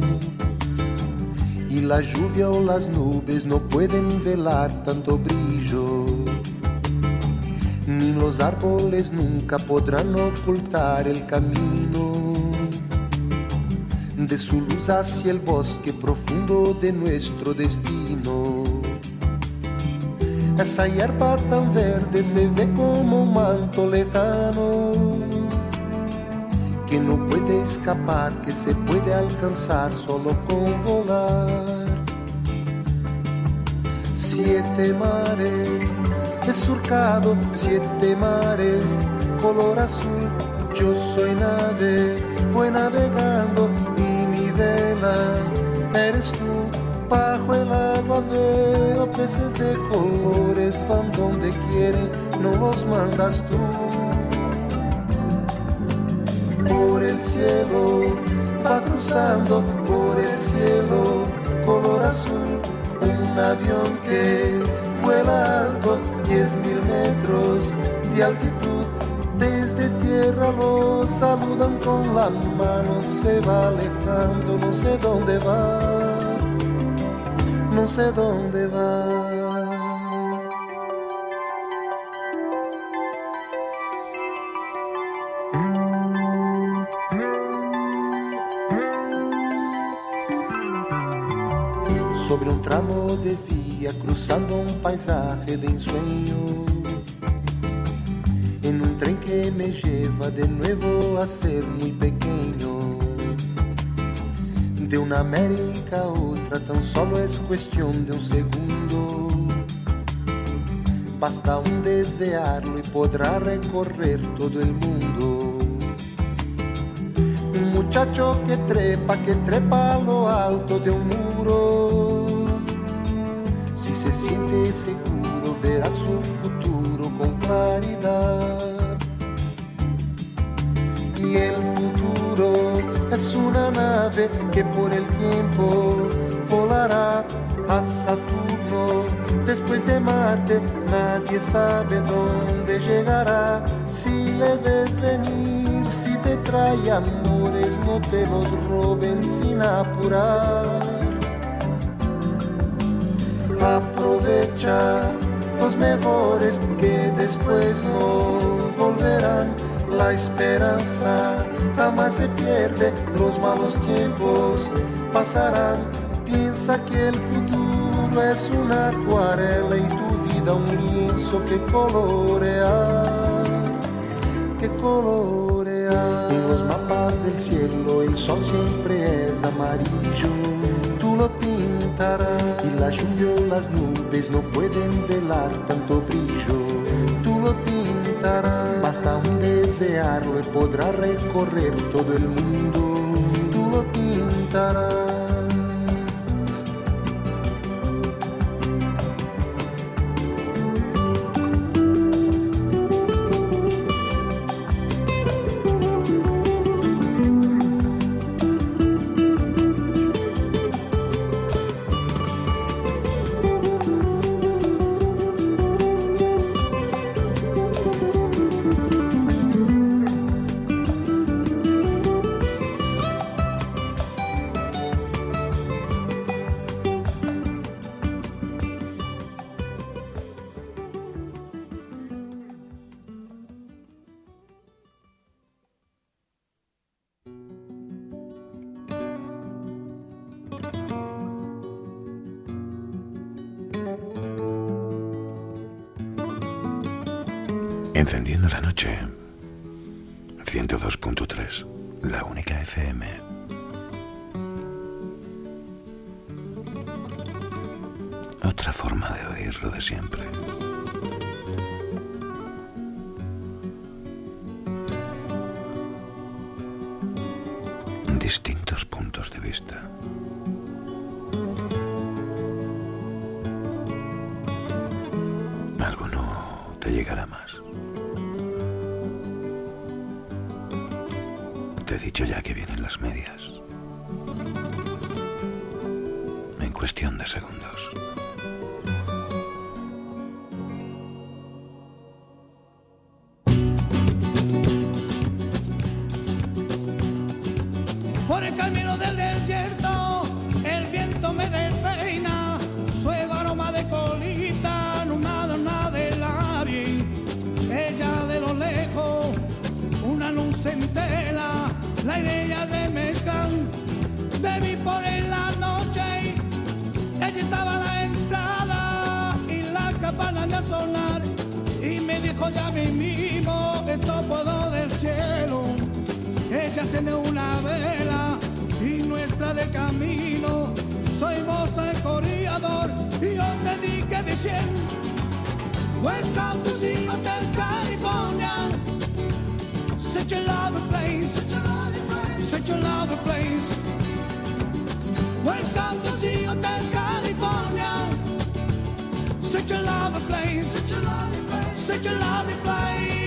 y la lluvia o las nubes no pueden velar tanto brillo, ni los árboles nunca podrán ocultar el camino de su luz hacia el bosque profundo de nuestro destino. Esa hierba tan verde se ve como un manto lejano que no puede escapar, que se puede alcanzar solo con volar. Siete mares he surcado, siete mares, color azul. Yo soy nave, voy navegando y mi vela eres tú. Bajo el agua veo peces de colores, van donde quieren, no los mandas tú. Por el cielo va cruzando, por el cielo color azul, un avión que vuela alto, diez mil metros de altitud. Desde tierra lo saludan con la mano, se va alejando, no sé dónde va, no sé dónde va. Sobre un tramo de vía, cruzando un paisaje de ensueño, en un tren que me lleva de nuevo a ser muy pequeño. De una América a otra tan solo es cuestión de un segundo. Basta un desearlo y podrá recorrer todo el mundo. Un muchacho que trepa, que trepa a lo alto de un muro. Si se siente seguro verá su futuro con claridad. Y el futuro es una nave que por el tiempo volará a Saturno. Después de Marte nadie sabe dónde llegará. Si le ves venir, si te trae amores, no te los roben sin apurar. Aprovecha los mejores que después no volverán. La esperanza jamás se pierde, los malos tiempos pasarán. Piensa que el futuro es una acuarela y tu vida un lienzo que colorear, que colorear. En los mapas del cielo el sol siempre es amarillo, tú lo pintarás. Y la lluvia o las nubes no pueden velar tanto brillo, tú lo pintarás. Basta un desearlo y podrá recorrer todo el mundo, tú lo pintarás. Encendiendo la noche, ciento dos punto tres, la única F M. Otra forma de oír lo de siempre. Distintos puntos de vista. Alguno te llegará más. Te he dicho ya que vienen las medias. En cuestión de segundos. el camino del desierto, el viento me despeina, suave aroma de colita, no nada, nada del aire. Ella de lo lejos, una luz en tela, la idea de mezclar, te vi por en la noche, ella estaba a la entrada y la campana de sonar, y me dijo ya mismo, esto puedo del cielo. Ella enciende una vela y nuestra de camino. Soy vos el corredor y yo te dije diciendo, welcome to the Hotel California. Such a lovely place, such a lovely place, such a lovely place. Welcome to the Hotel California. Such a lovely place, such a lovely place, such a lovely place.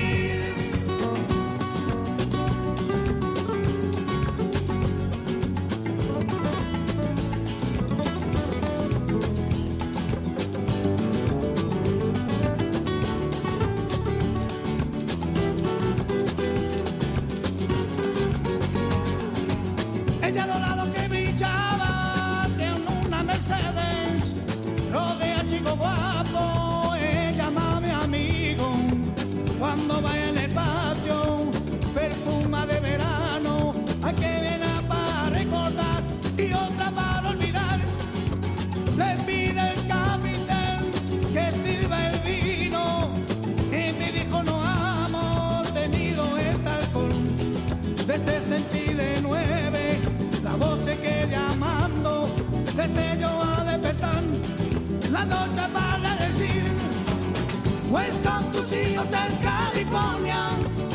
Ella dorado que brillaba de una Mercedes, rodea chico guapo, ella llama a mi amigo. Cuando vaya en el patio, perfuma de verano, hay que viene para recordar y otra para olvidar. Le pide el capitán que sirva el vino y me dijo no hemos tenido este alcohol. Desde sentí de nueve la voz se queda llamando, desde yo a despertar la noche para decir welcome to the Hotel California.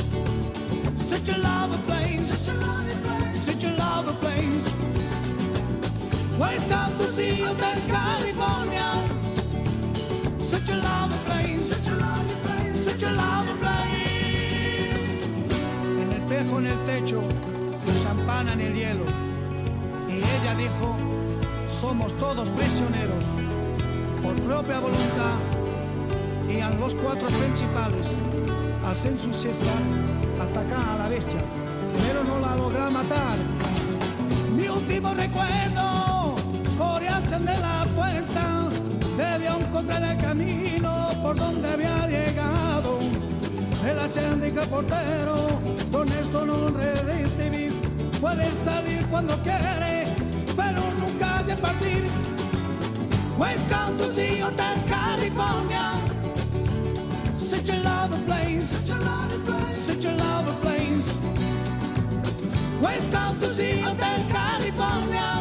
Such a lovely place, such a lovely place, such a lovely place. Welcome to the Hotel California. Such a lovely place, such a lovely place, such a lovely place. En el espejo en el techo, champana en el hielo. Y ella dijo, somos todos prisioneros, por propia voluntad, y a los cuatro principales hacen su siesta, atacan a la bestia, pero no la logra matar. Mi último recuerdo, corearse de la puerta, debió encontrar el camino por donde había llegado. Relación de portero, con el solo recibir, puede salir cuando quiere, pero nunca de partir. Welcome to the Hotel California. Such a lovely place, such a lovely place, such a lovely place. Welcome to the Hotel California.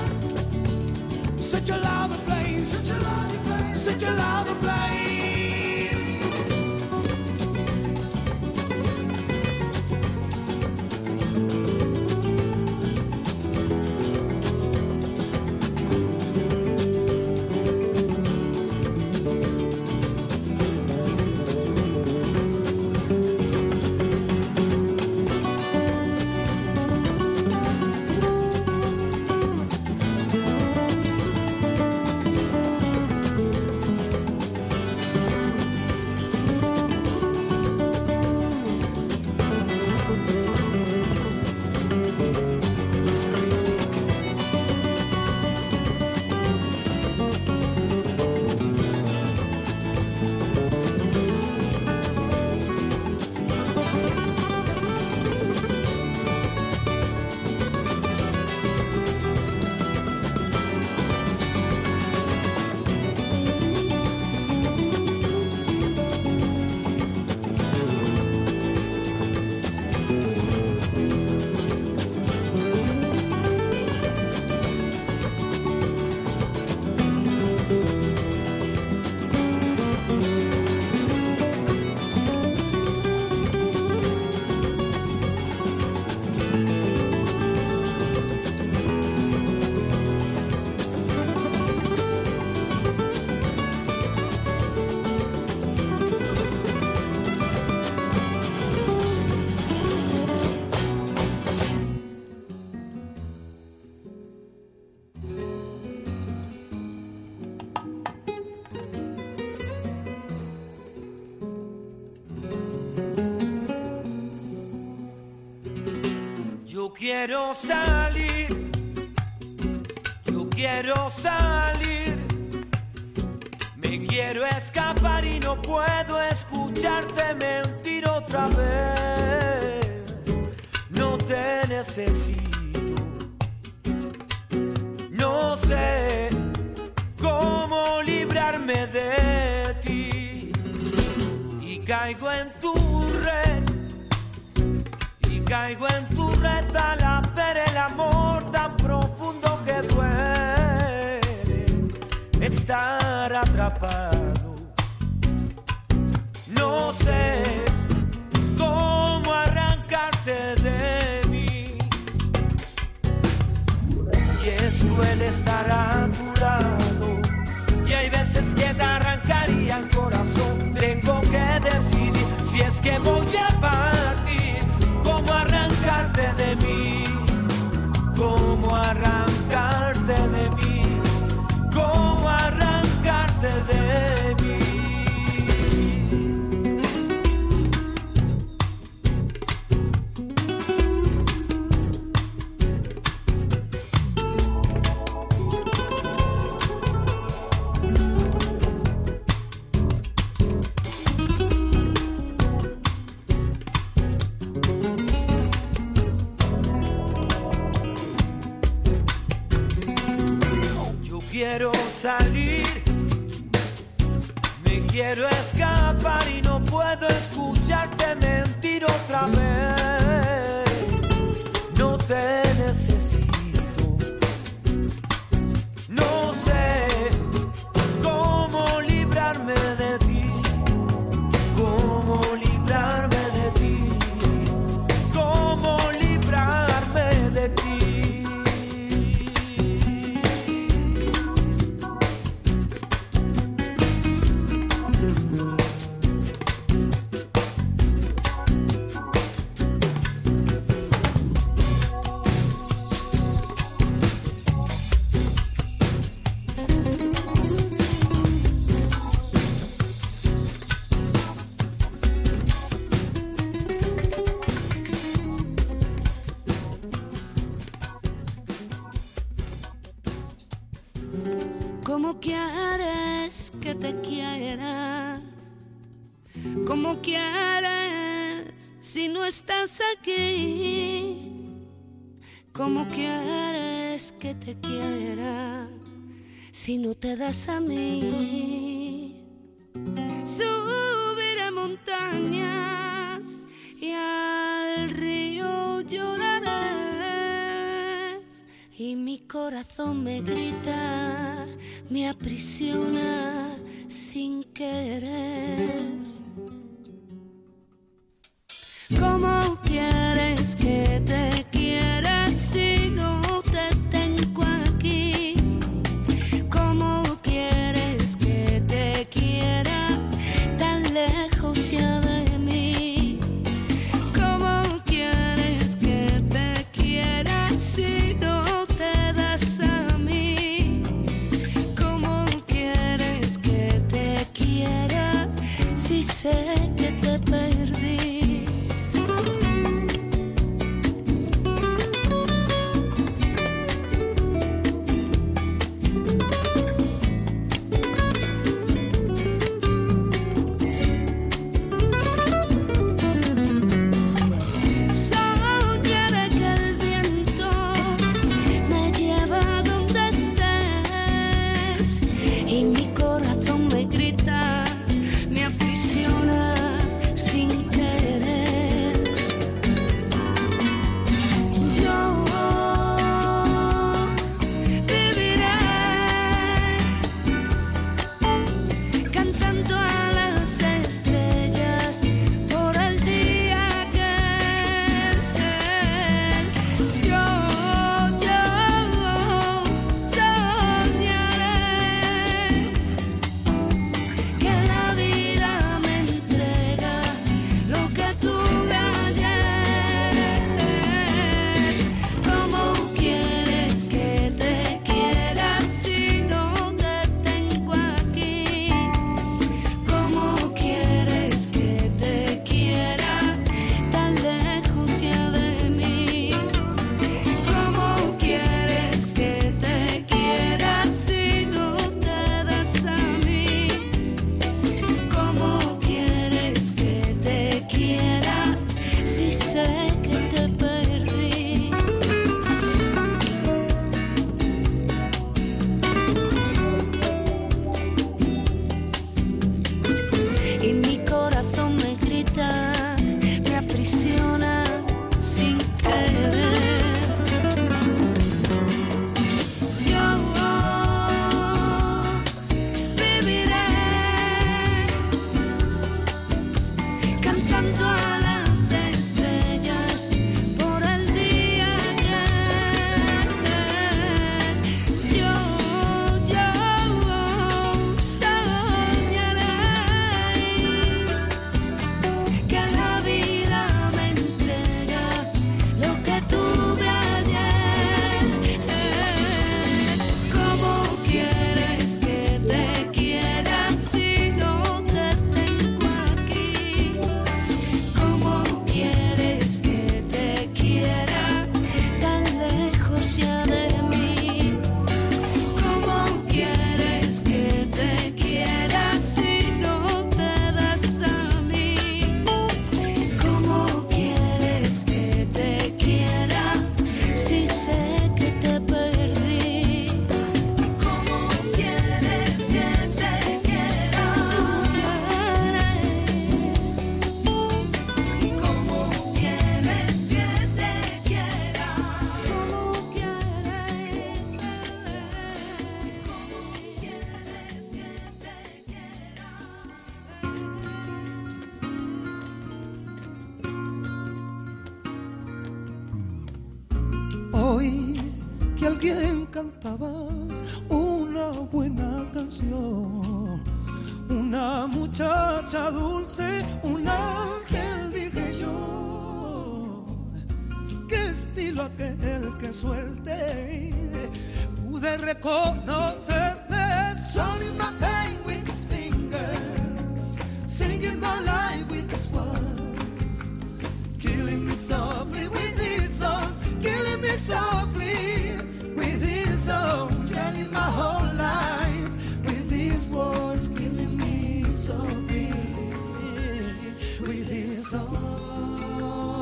Such a lovely place, such a lovely place, such a lovely place. Quiero salir quiero salir, me quiero escapar y no puedo escucharte mentir otra vez. No te necesito, no sé cómo librarme de ti y caigo en tu red, y caigo en tu red al hacer el amor tan profundo que duele estar atrapado. No sé cómo arrancarte de mí y es cruel estar a tu lado y hay veces que te arrancaría el corazón. Tengo que decidir si es que voy a partir, cómo arrancarte de mí, cómo arrancarte de mí, cómo arrancarte de mí. Quiero salir, me quiero escapar y no puedo escucharte mentir otra vez. No te necesito, no sé cómo librarme de ti, cómo librarme de ti, cómo librarme de ti. ¿Cómo quieres que te quiera? ¿Cómo quieres si no estás aquí? ¿Cómo quieres que te quiera si no te das a mí? Subiré montañas y al río lloraré y mi corazón me grita, me aprisiona sin querer. ¿Cómo quieres que te quiera si no te tengo aquí? ¿Cómo quieres que te quiera tan lejos ya de mí? ¿Cómo quieres que te quiera si no te das a mí? ¿Cómo quieres que te quiera si alguien cantaba una buena canción. Una muchacha dulce, un ángel, dije yo. Qué estilo aquel, qué suerte. Pude reconocerle. Strumming my pain with his fingers, singing my life with his words, killing me softly with his song, killing me softly with his song, telling my whole life with his words, killing me softly with his song.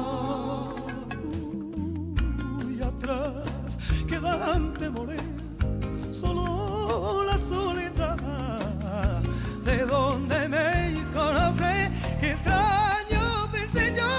Y atrás quedante moré, solo la soledad, de donde me conoce, qué extraño pensé yo,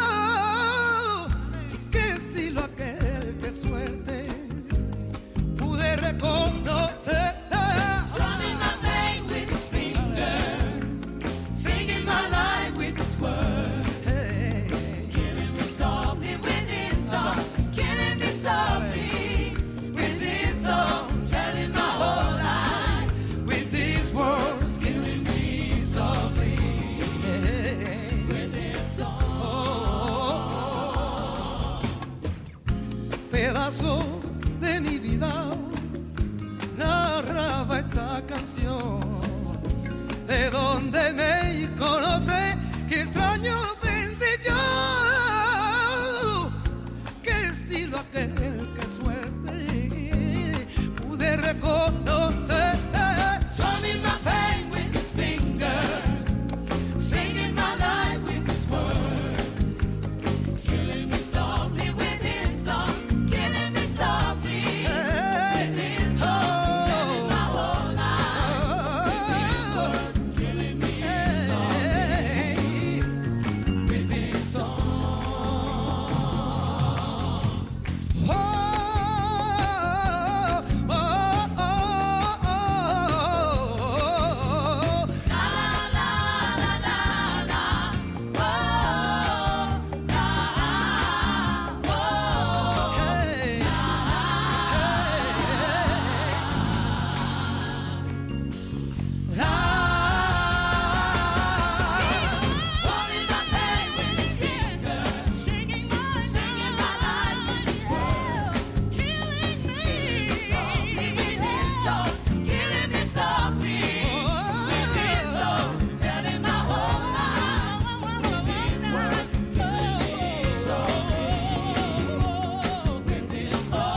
qué estilo aquel, qué suerte, pude reconocer. Strumming my pain with his fingers, singing my life with his words, hey, killing me softly with his song, killing me softly with his song, telling my whole life with these words, killing me softly with his song. Pedazo de mi vida narraba esta canción, de donde me conoce, qué extraño pensé yo, qué estilo aquel, qué suerte, pude reconocer. Strumming my pain with his fingers, singing my life with his words, killing me softly with his song, killing me softly with his song, telling my whole life with his words, killing me softly with his song. Oh, oh, oh, oh, oh. La la la la la, oh, la, oh, hey, la, strumming my pain with his fingers, singing my, singing my life with his words, killing me softly with his song, killing me softly with his song, telling my whole life with his words, killing me softly with his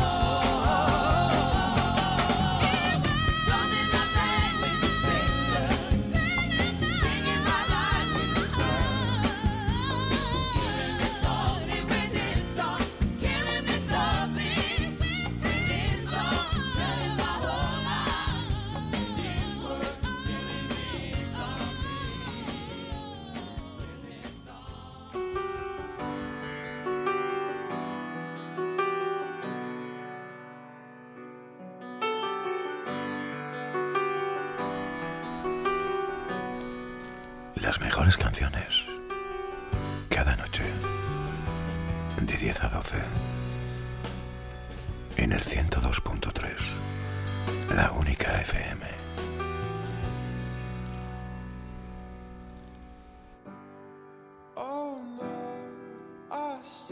song. Strumming my pain with his fingers, singing my life with his words, killing me softly with his song, killing me softly with his song, telling my whole life with his words, killing me softly with his song. Las mejores canciones, cada noche, de diez a doce, en el ciento dos punto tres, la única F M. Oh no, I see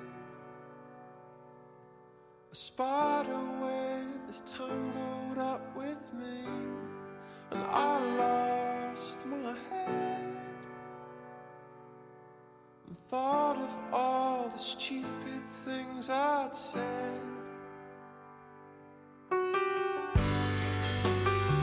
a spider web is tangled up with me, and I lost my head and thought of all the stupid things I'd said.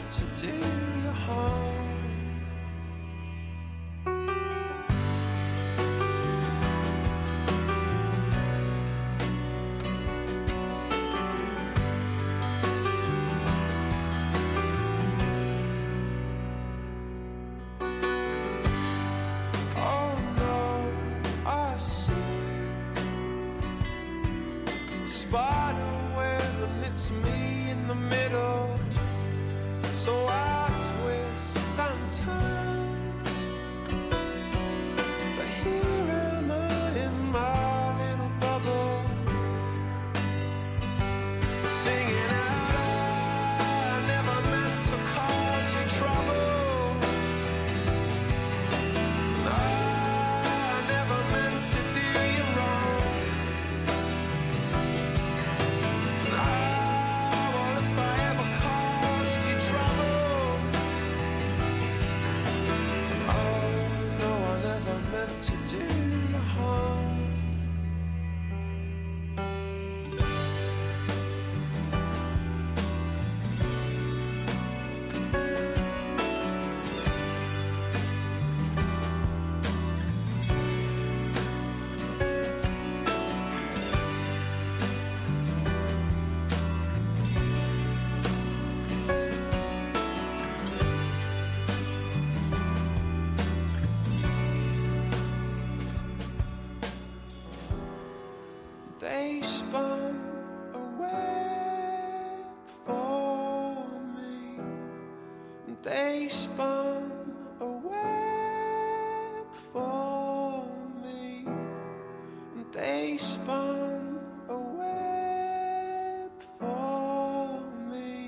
to do you harm. They spun a web for me. They spun a web for me. They spun a web for me.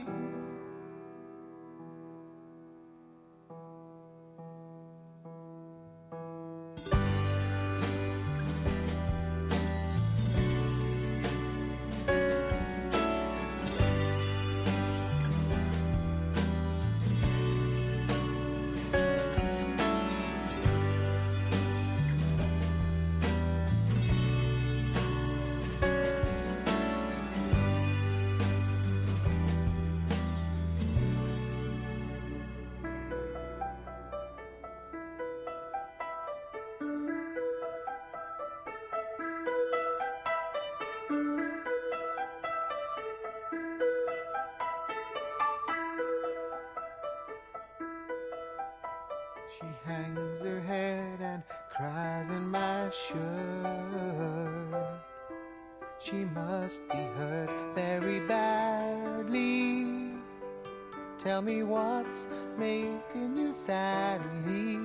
She hangs her head and cries in my shirt. She must be hurt very badly. Tell me what's making you sadly.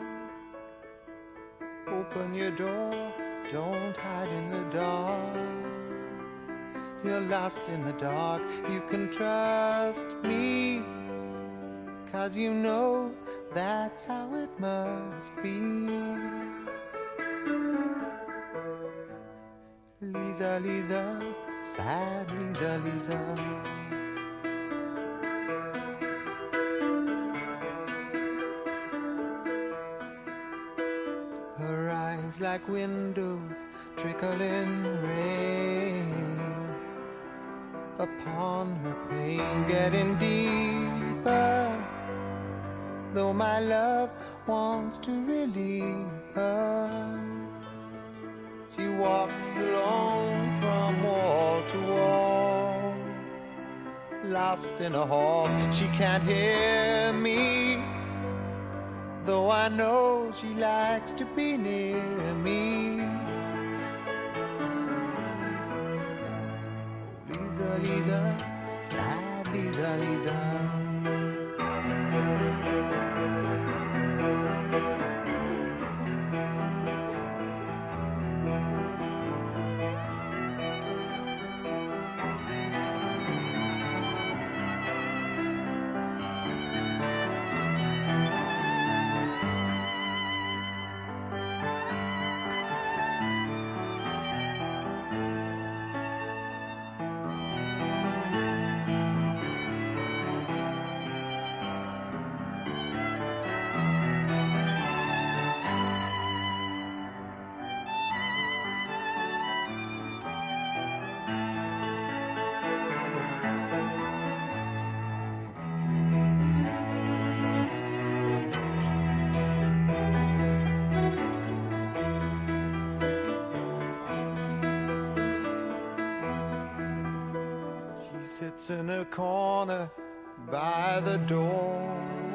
Open your door, don't hide in the dark. You're lost in the dark, you can trust me. 'Cause you know that's how it must be. Lisa, Lisa, sad Lisa, Lisa. Her eyes like windows trickling rain upon her pain, getting deeper. Though my love wants to relieve her, she walks alone from wall to wall, lost in a hall. She can't hear me, though I know she likes to be near me. Lisa, Lisa, sad Lisa, Lisa. sits in a corner by the door.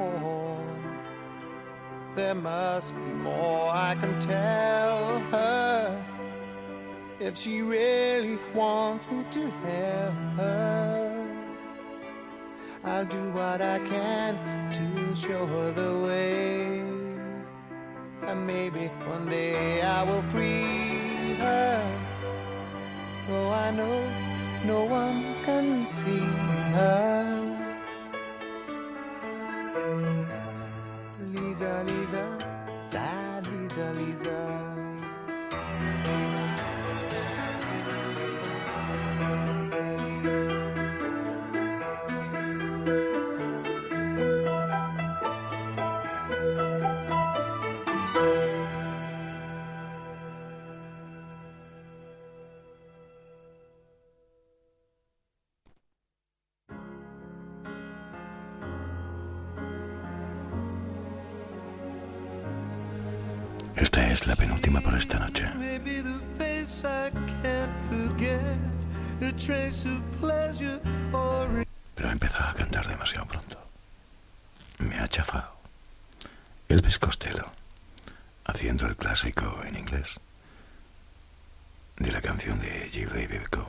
There must be more I can tell her if she really wants me to help her. I'll do what I can to show her the way, and maybe one day I will free her. Though I know no one can see her. Lisa, Lisa, sad Lisa, Lisa. Esta es la penúltima por esta noche. Maybe the face I can't forget, a trace of pleasure or... Pero he empezado a cantar demasiado pronto. Me ha chafado. Elvis Costello, haciendo el clásico en inglés de la canción de J. Baby Co.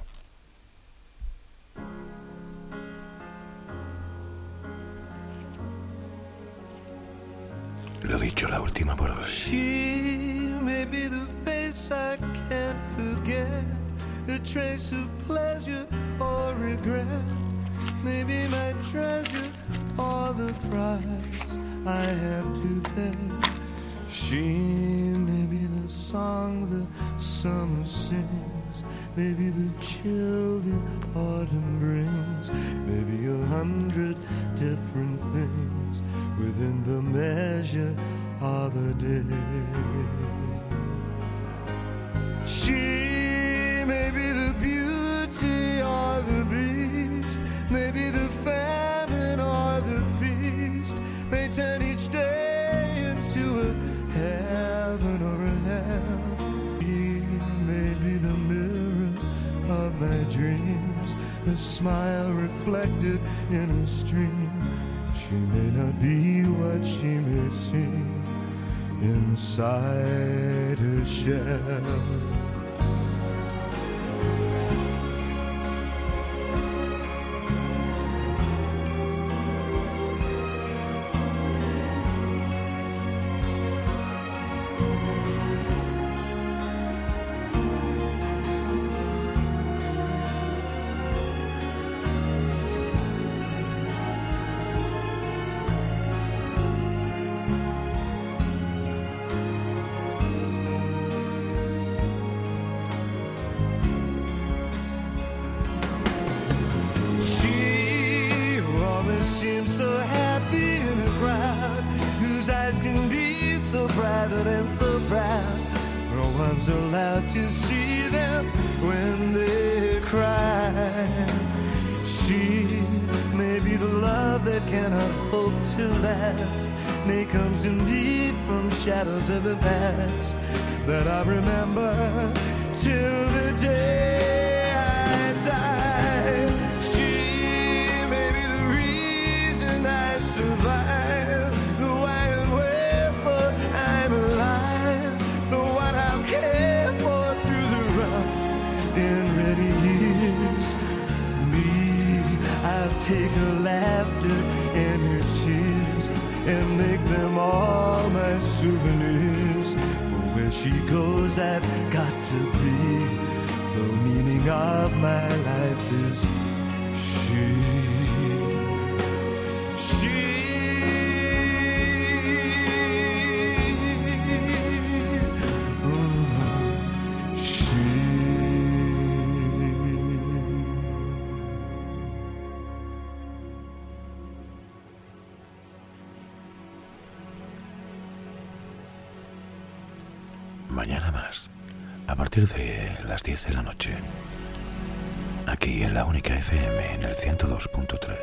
Lo dicho, la última por hoy. She may be the face I can't forget, a trace of pleasure or regret, maybe my treasure or the price I have to pay. She may be the song the summer sings, maybe the chill the autumn brings, maybe a hundred different things within the measure of a day. She may be the beauty or the beast, maybe the famine or the feast, may turn each day into a heaven or a hell. She may be the mirror of my dreams, a smile reflected in a stream. She may not be what she may seem inside her shell. Allowed to see them when they cry. She may be the love that cannot hope to last, may come to me from shadows of the past that I remember till the day I die. She may be the reason I survive, the why and wherefore I'm alive, the one I'll care for through the rough and ready years. Me, I'll take her laughter and her tears and make them all my souvenirs. For where she goes, I've got to be. The meaning of my life is she. Mañana más, a partir de las diez de la noche, aquí en la Única F M en el ciento dos punto tres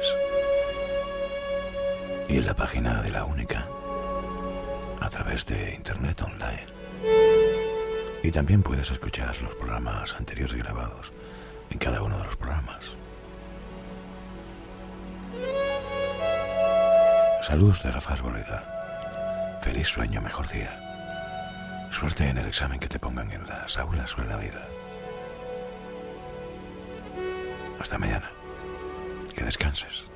y en la página de La Única a través de internet online. Y también puedes escuchar los programas anteriores grabados en cada uno de los programas. Saludos de Rafa Arboleda. Feliz sueño, mejor día. Suerte en el examen que te pongan en las aulas o en la vida. Hasta mañana. Que descanses.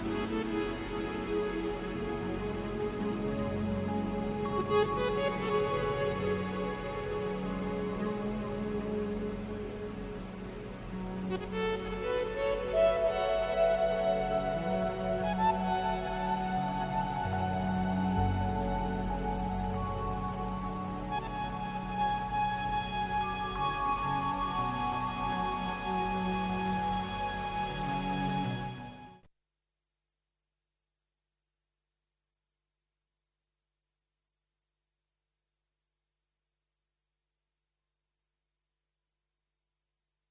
Thank you.